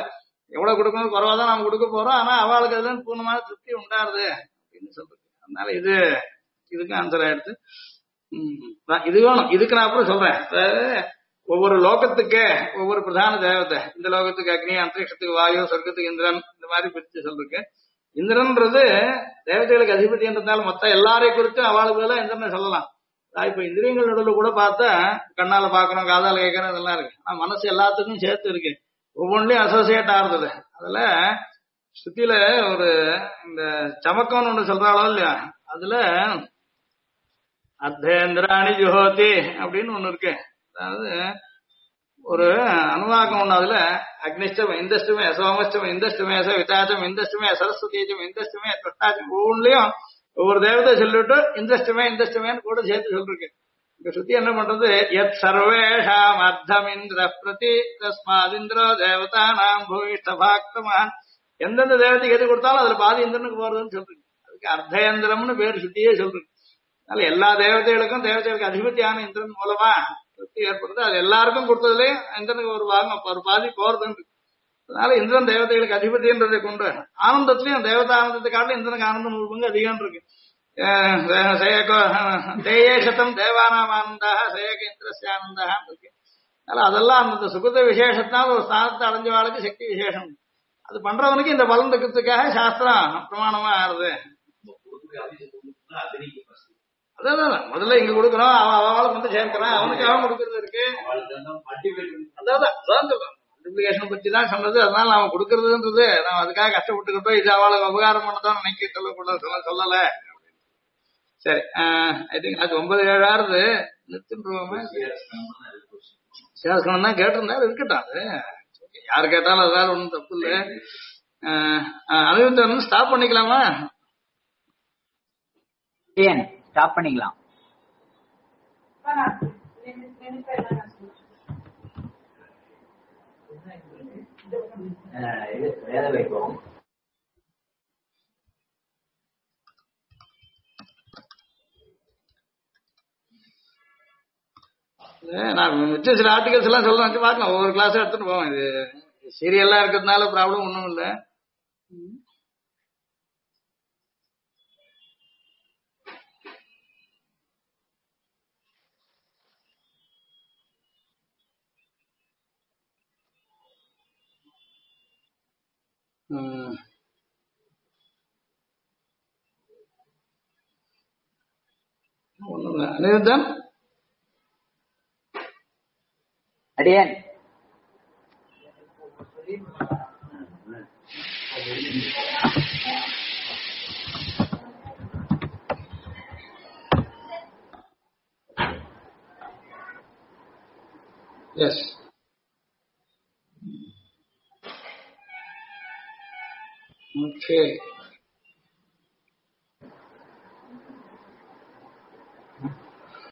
எவ்வளவு கொடுக்கணும் குறைவா தான் நாம கொடுக்க போறோம். ஆனா அவளுக்கு அதுல பூர்ணமான திருப்தி உண்டாருது அப்படின்னு சொல்றது. அதனால இதுக்கு ஆன்சர் ஆயிடுது. இது வேணும். இதுக்கு நான் அப்புறம் சொல்றேன். அதாவது ஒவ்வொரு லோகத்துக்கு ஒவ்வொரு பிரதான தேவதை, இந்த லோகத்துக்கு அக்னி, அந்தரிக்ஷத்துக்கு வாயு, சொர்க்கத்துக்கு இந்திரன், இந்த மாதிரி பிரிச்சு சொல்றேன். இந்திரன்றது தேவதைகளுக்கு அதிபதின்றதால மொத்த எல்லாரையும் குறித்து அவளுக்கு எல்லாம் இந்திரனை சொல்லலாம். இப்ப இந்திரியங்கள் நடுவில் கூட பார்த்தா கண்ணால பாக்கணும், காதால கேட்கணும், இதெல்லாம் இருக்கு. ஆனா மனசு எல்லாத்துக்கும் சேர்த்து இருக்கு. ஒவ்வொன்றையும் அசோசியேட் ஆகுறது. அதுல சுத்தில ஒரு இந்த சமக்கம்னு ஒண்ணு சொல்றாளோ இல்லையா, அதுல அர்த்தேந்திராணி ஜுஹோதி அப்படின்னு ஒண்ணு இருக்கு. அதாவது ஒரு அனுவாகம் ஒண்ணு. அதுல அக்னிஷ்டம் இந்தஷ்டமே, சோமஷ்டமே இந்தஷ்டமே, விதாச்சம் இந்தஷ்டமே, சரஸ்வதீச்சம் இந்தஷ்டமே, தொட்டாச்சம், ஒவ்வொன்றிலையும் ஒவ்வொரு தேவதை சொல்லிட்டு இந்தஷ்டமே இந்தஷ்டமேன்னு கூட சேர்த்து சொல்லிருக்கு. இங்க சுத்தி என்ன பண்றது, எத் சர்வேஷாம் அர்த்தம் இந்திர பிரதி தஸ்மாதிந்திரோ தேவதா நாம் பூயிஷ்டபாக்தமான். எந்தெந்த தேவதைக்கு எது கொடுத்தாலும் அதுல பாதி இந்திரனுக்கு போறதுன்னு சொல்றீங்க. அதுக்கு அர்த்தயந்திரம்னு பேர் சுத்தியே சொல்றீங்க. அதனால எல்லா தேவதைகளுக்கும் தேவதைகளுக்கு அதிபதியான இந்திரன் மூலமா திருப்தி ஏற்படுது. அது எல்லாருக்கும் கொடுத்ததுலயும் இந்திரனுக்கு ஒரு பாகம், ஒரு பாதி போறதுன்னு. அதனால இந்திரன் தேவதைகளுக்கு அதிபதின்றதை கொண்டு ஆனந்தத்திலையும் தேவதா ஆனந்தத்தை காட்டிலும் இந்திரனுக்கு ஆனந்தம் 100 பங்கு அதிகம் இருக்கு. தேயேஷத்தம் தேவானாம் ஆனந்தாக சேயக இந்திரஸ்ய ஆனந்தாக இருக்கு. அதனால அதெல்லாம் அந்த சுகத விசேஷத்தினால ஒரு ஸ்தானத்தை அடைஞ்சவாளுக்கு சக்தி விசேஷம். அது பண்றவனுக்கு இந்த பலன் இருக்கிறதுக்காக சாஸ்திரம் பிரமாணமா ஆறுது. அதான் முதல்ல இங்க கொடுக்கறோம், அவளை கொண்டு சேர்க்கிறான், அவனுக்கு அவன் கொடுக்கறது இருக்கு. அதான் சொல்றேன், மல்டிபிளிகேஷன் பத்தி தான் சொன்னது. அதனால அவன் கொடுக்கறதுன்றது நான் அதுக்காக கஷ்டப்பட்டுக்கிட்டோம், இது அவளுக்கு உபகாரம் பண்ணதான் நினைக்க சொல்லல. சரி, ஐ திங்க் அது 9-7 நிறுத்தின்றுவோமே. சேஸ்கணம் தான் கேட்டிருந்தாரு, இருக்கட்டும். அது யாரு கேட்டாலும் அதனால ஒன்றும் தப்பு இல்லை. அனுபவத்தை ஸ்டாப் பண்ணிக்கலாமா?
ஸ்டாப் பண்ணிக்கலாம். வேலை வைப்போம்.
நான் மிச்சம் சில ஆர்டிகல்ஸ் எல்லாம் சொல்ல வச்சு பார்க்கலாம். ஒவ்வொரு கிளாஸ் எடுத்துட்டு போவோம். இது சீரியல்லா இருக்கிறதுனால ப்ராப்ளம் ஒன்றும் இல்லை. ஒன்றும் இல்லை. அனிருத்தன்
அடியன்
yes. Okay.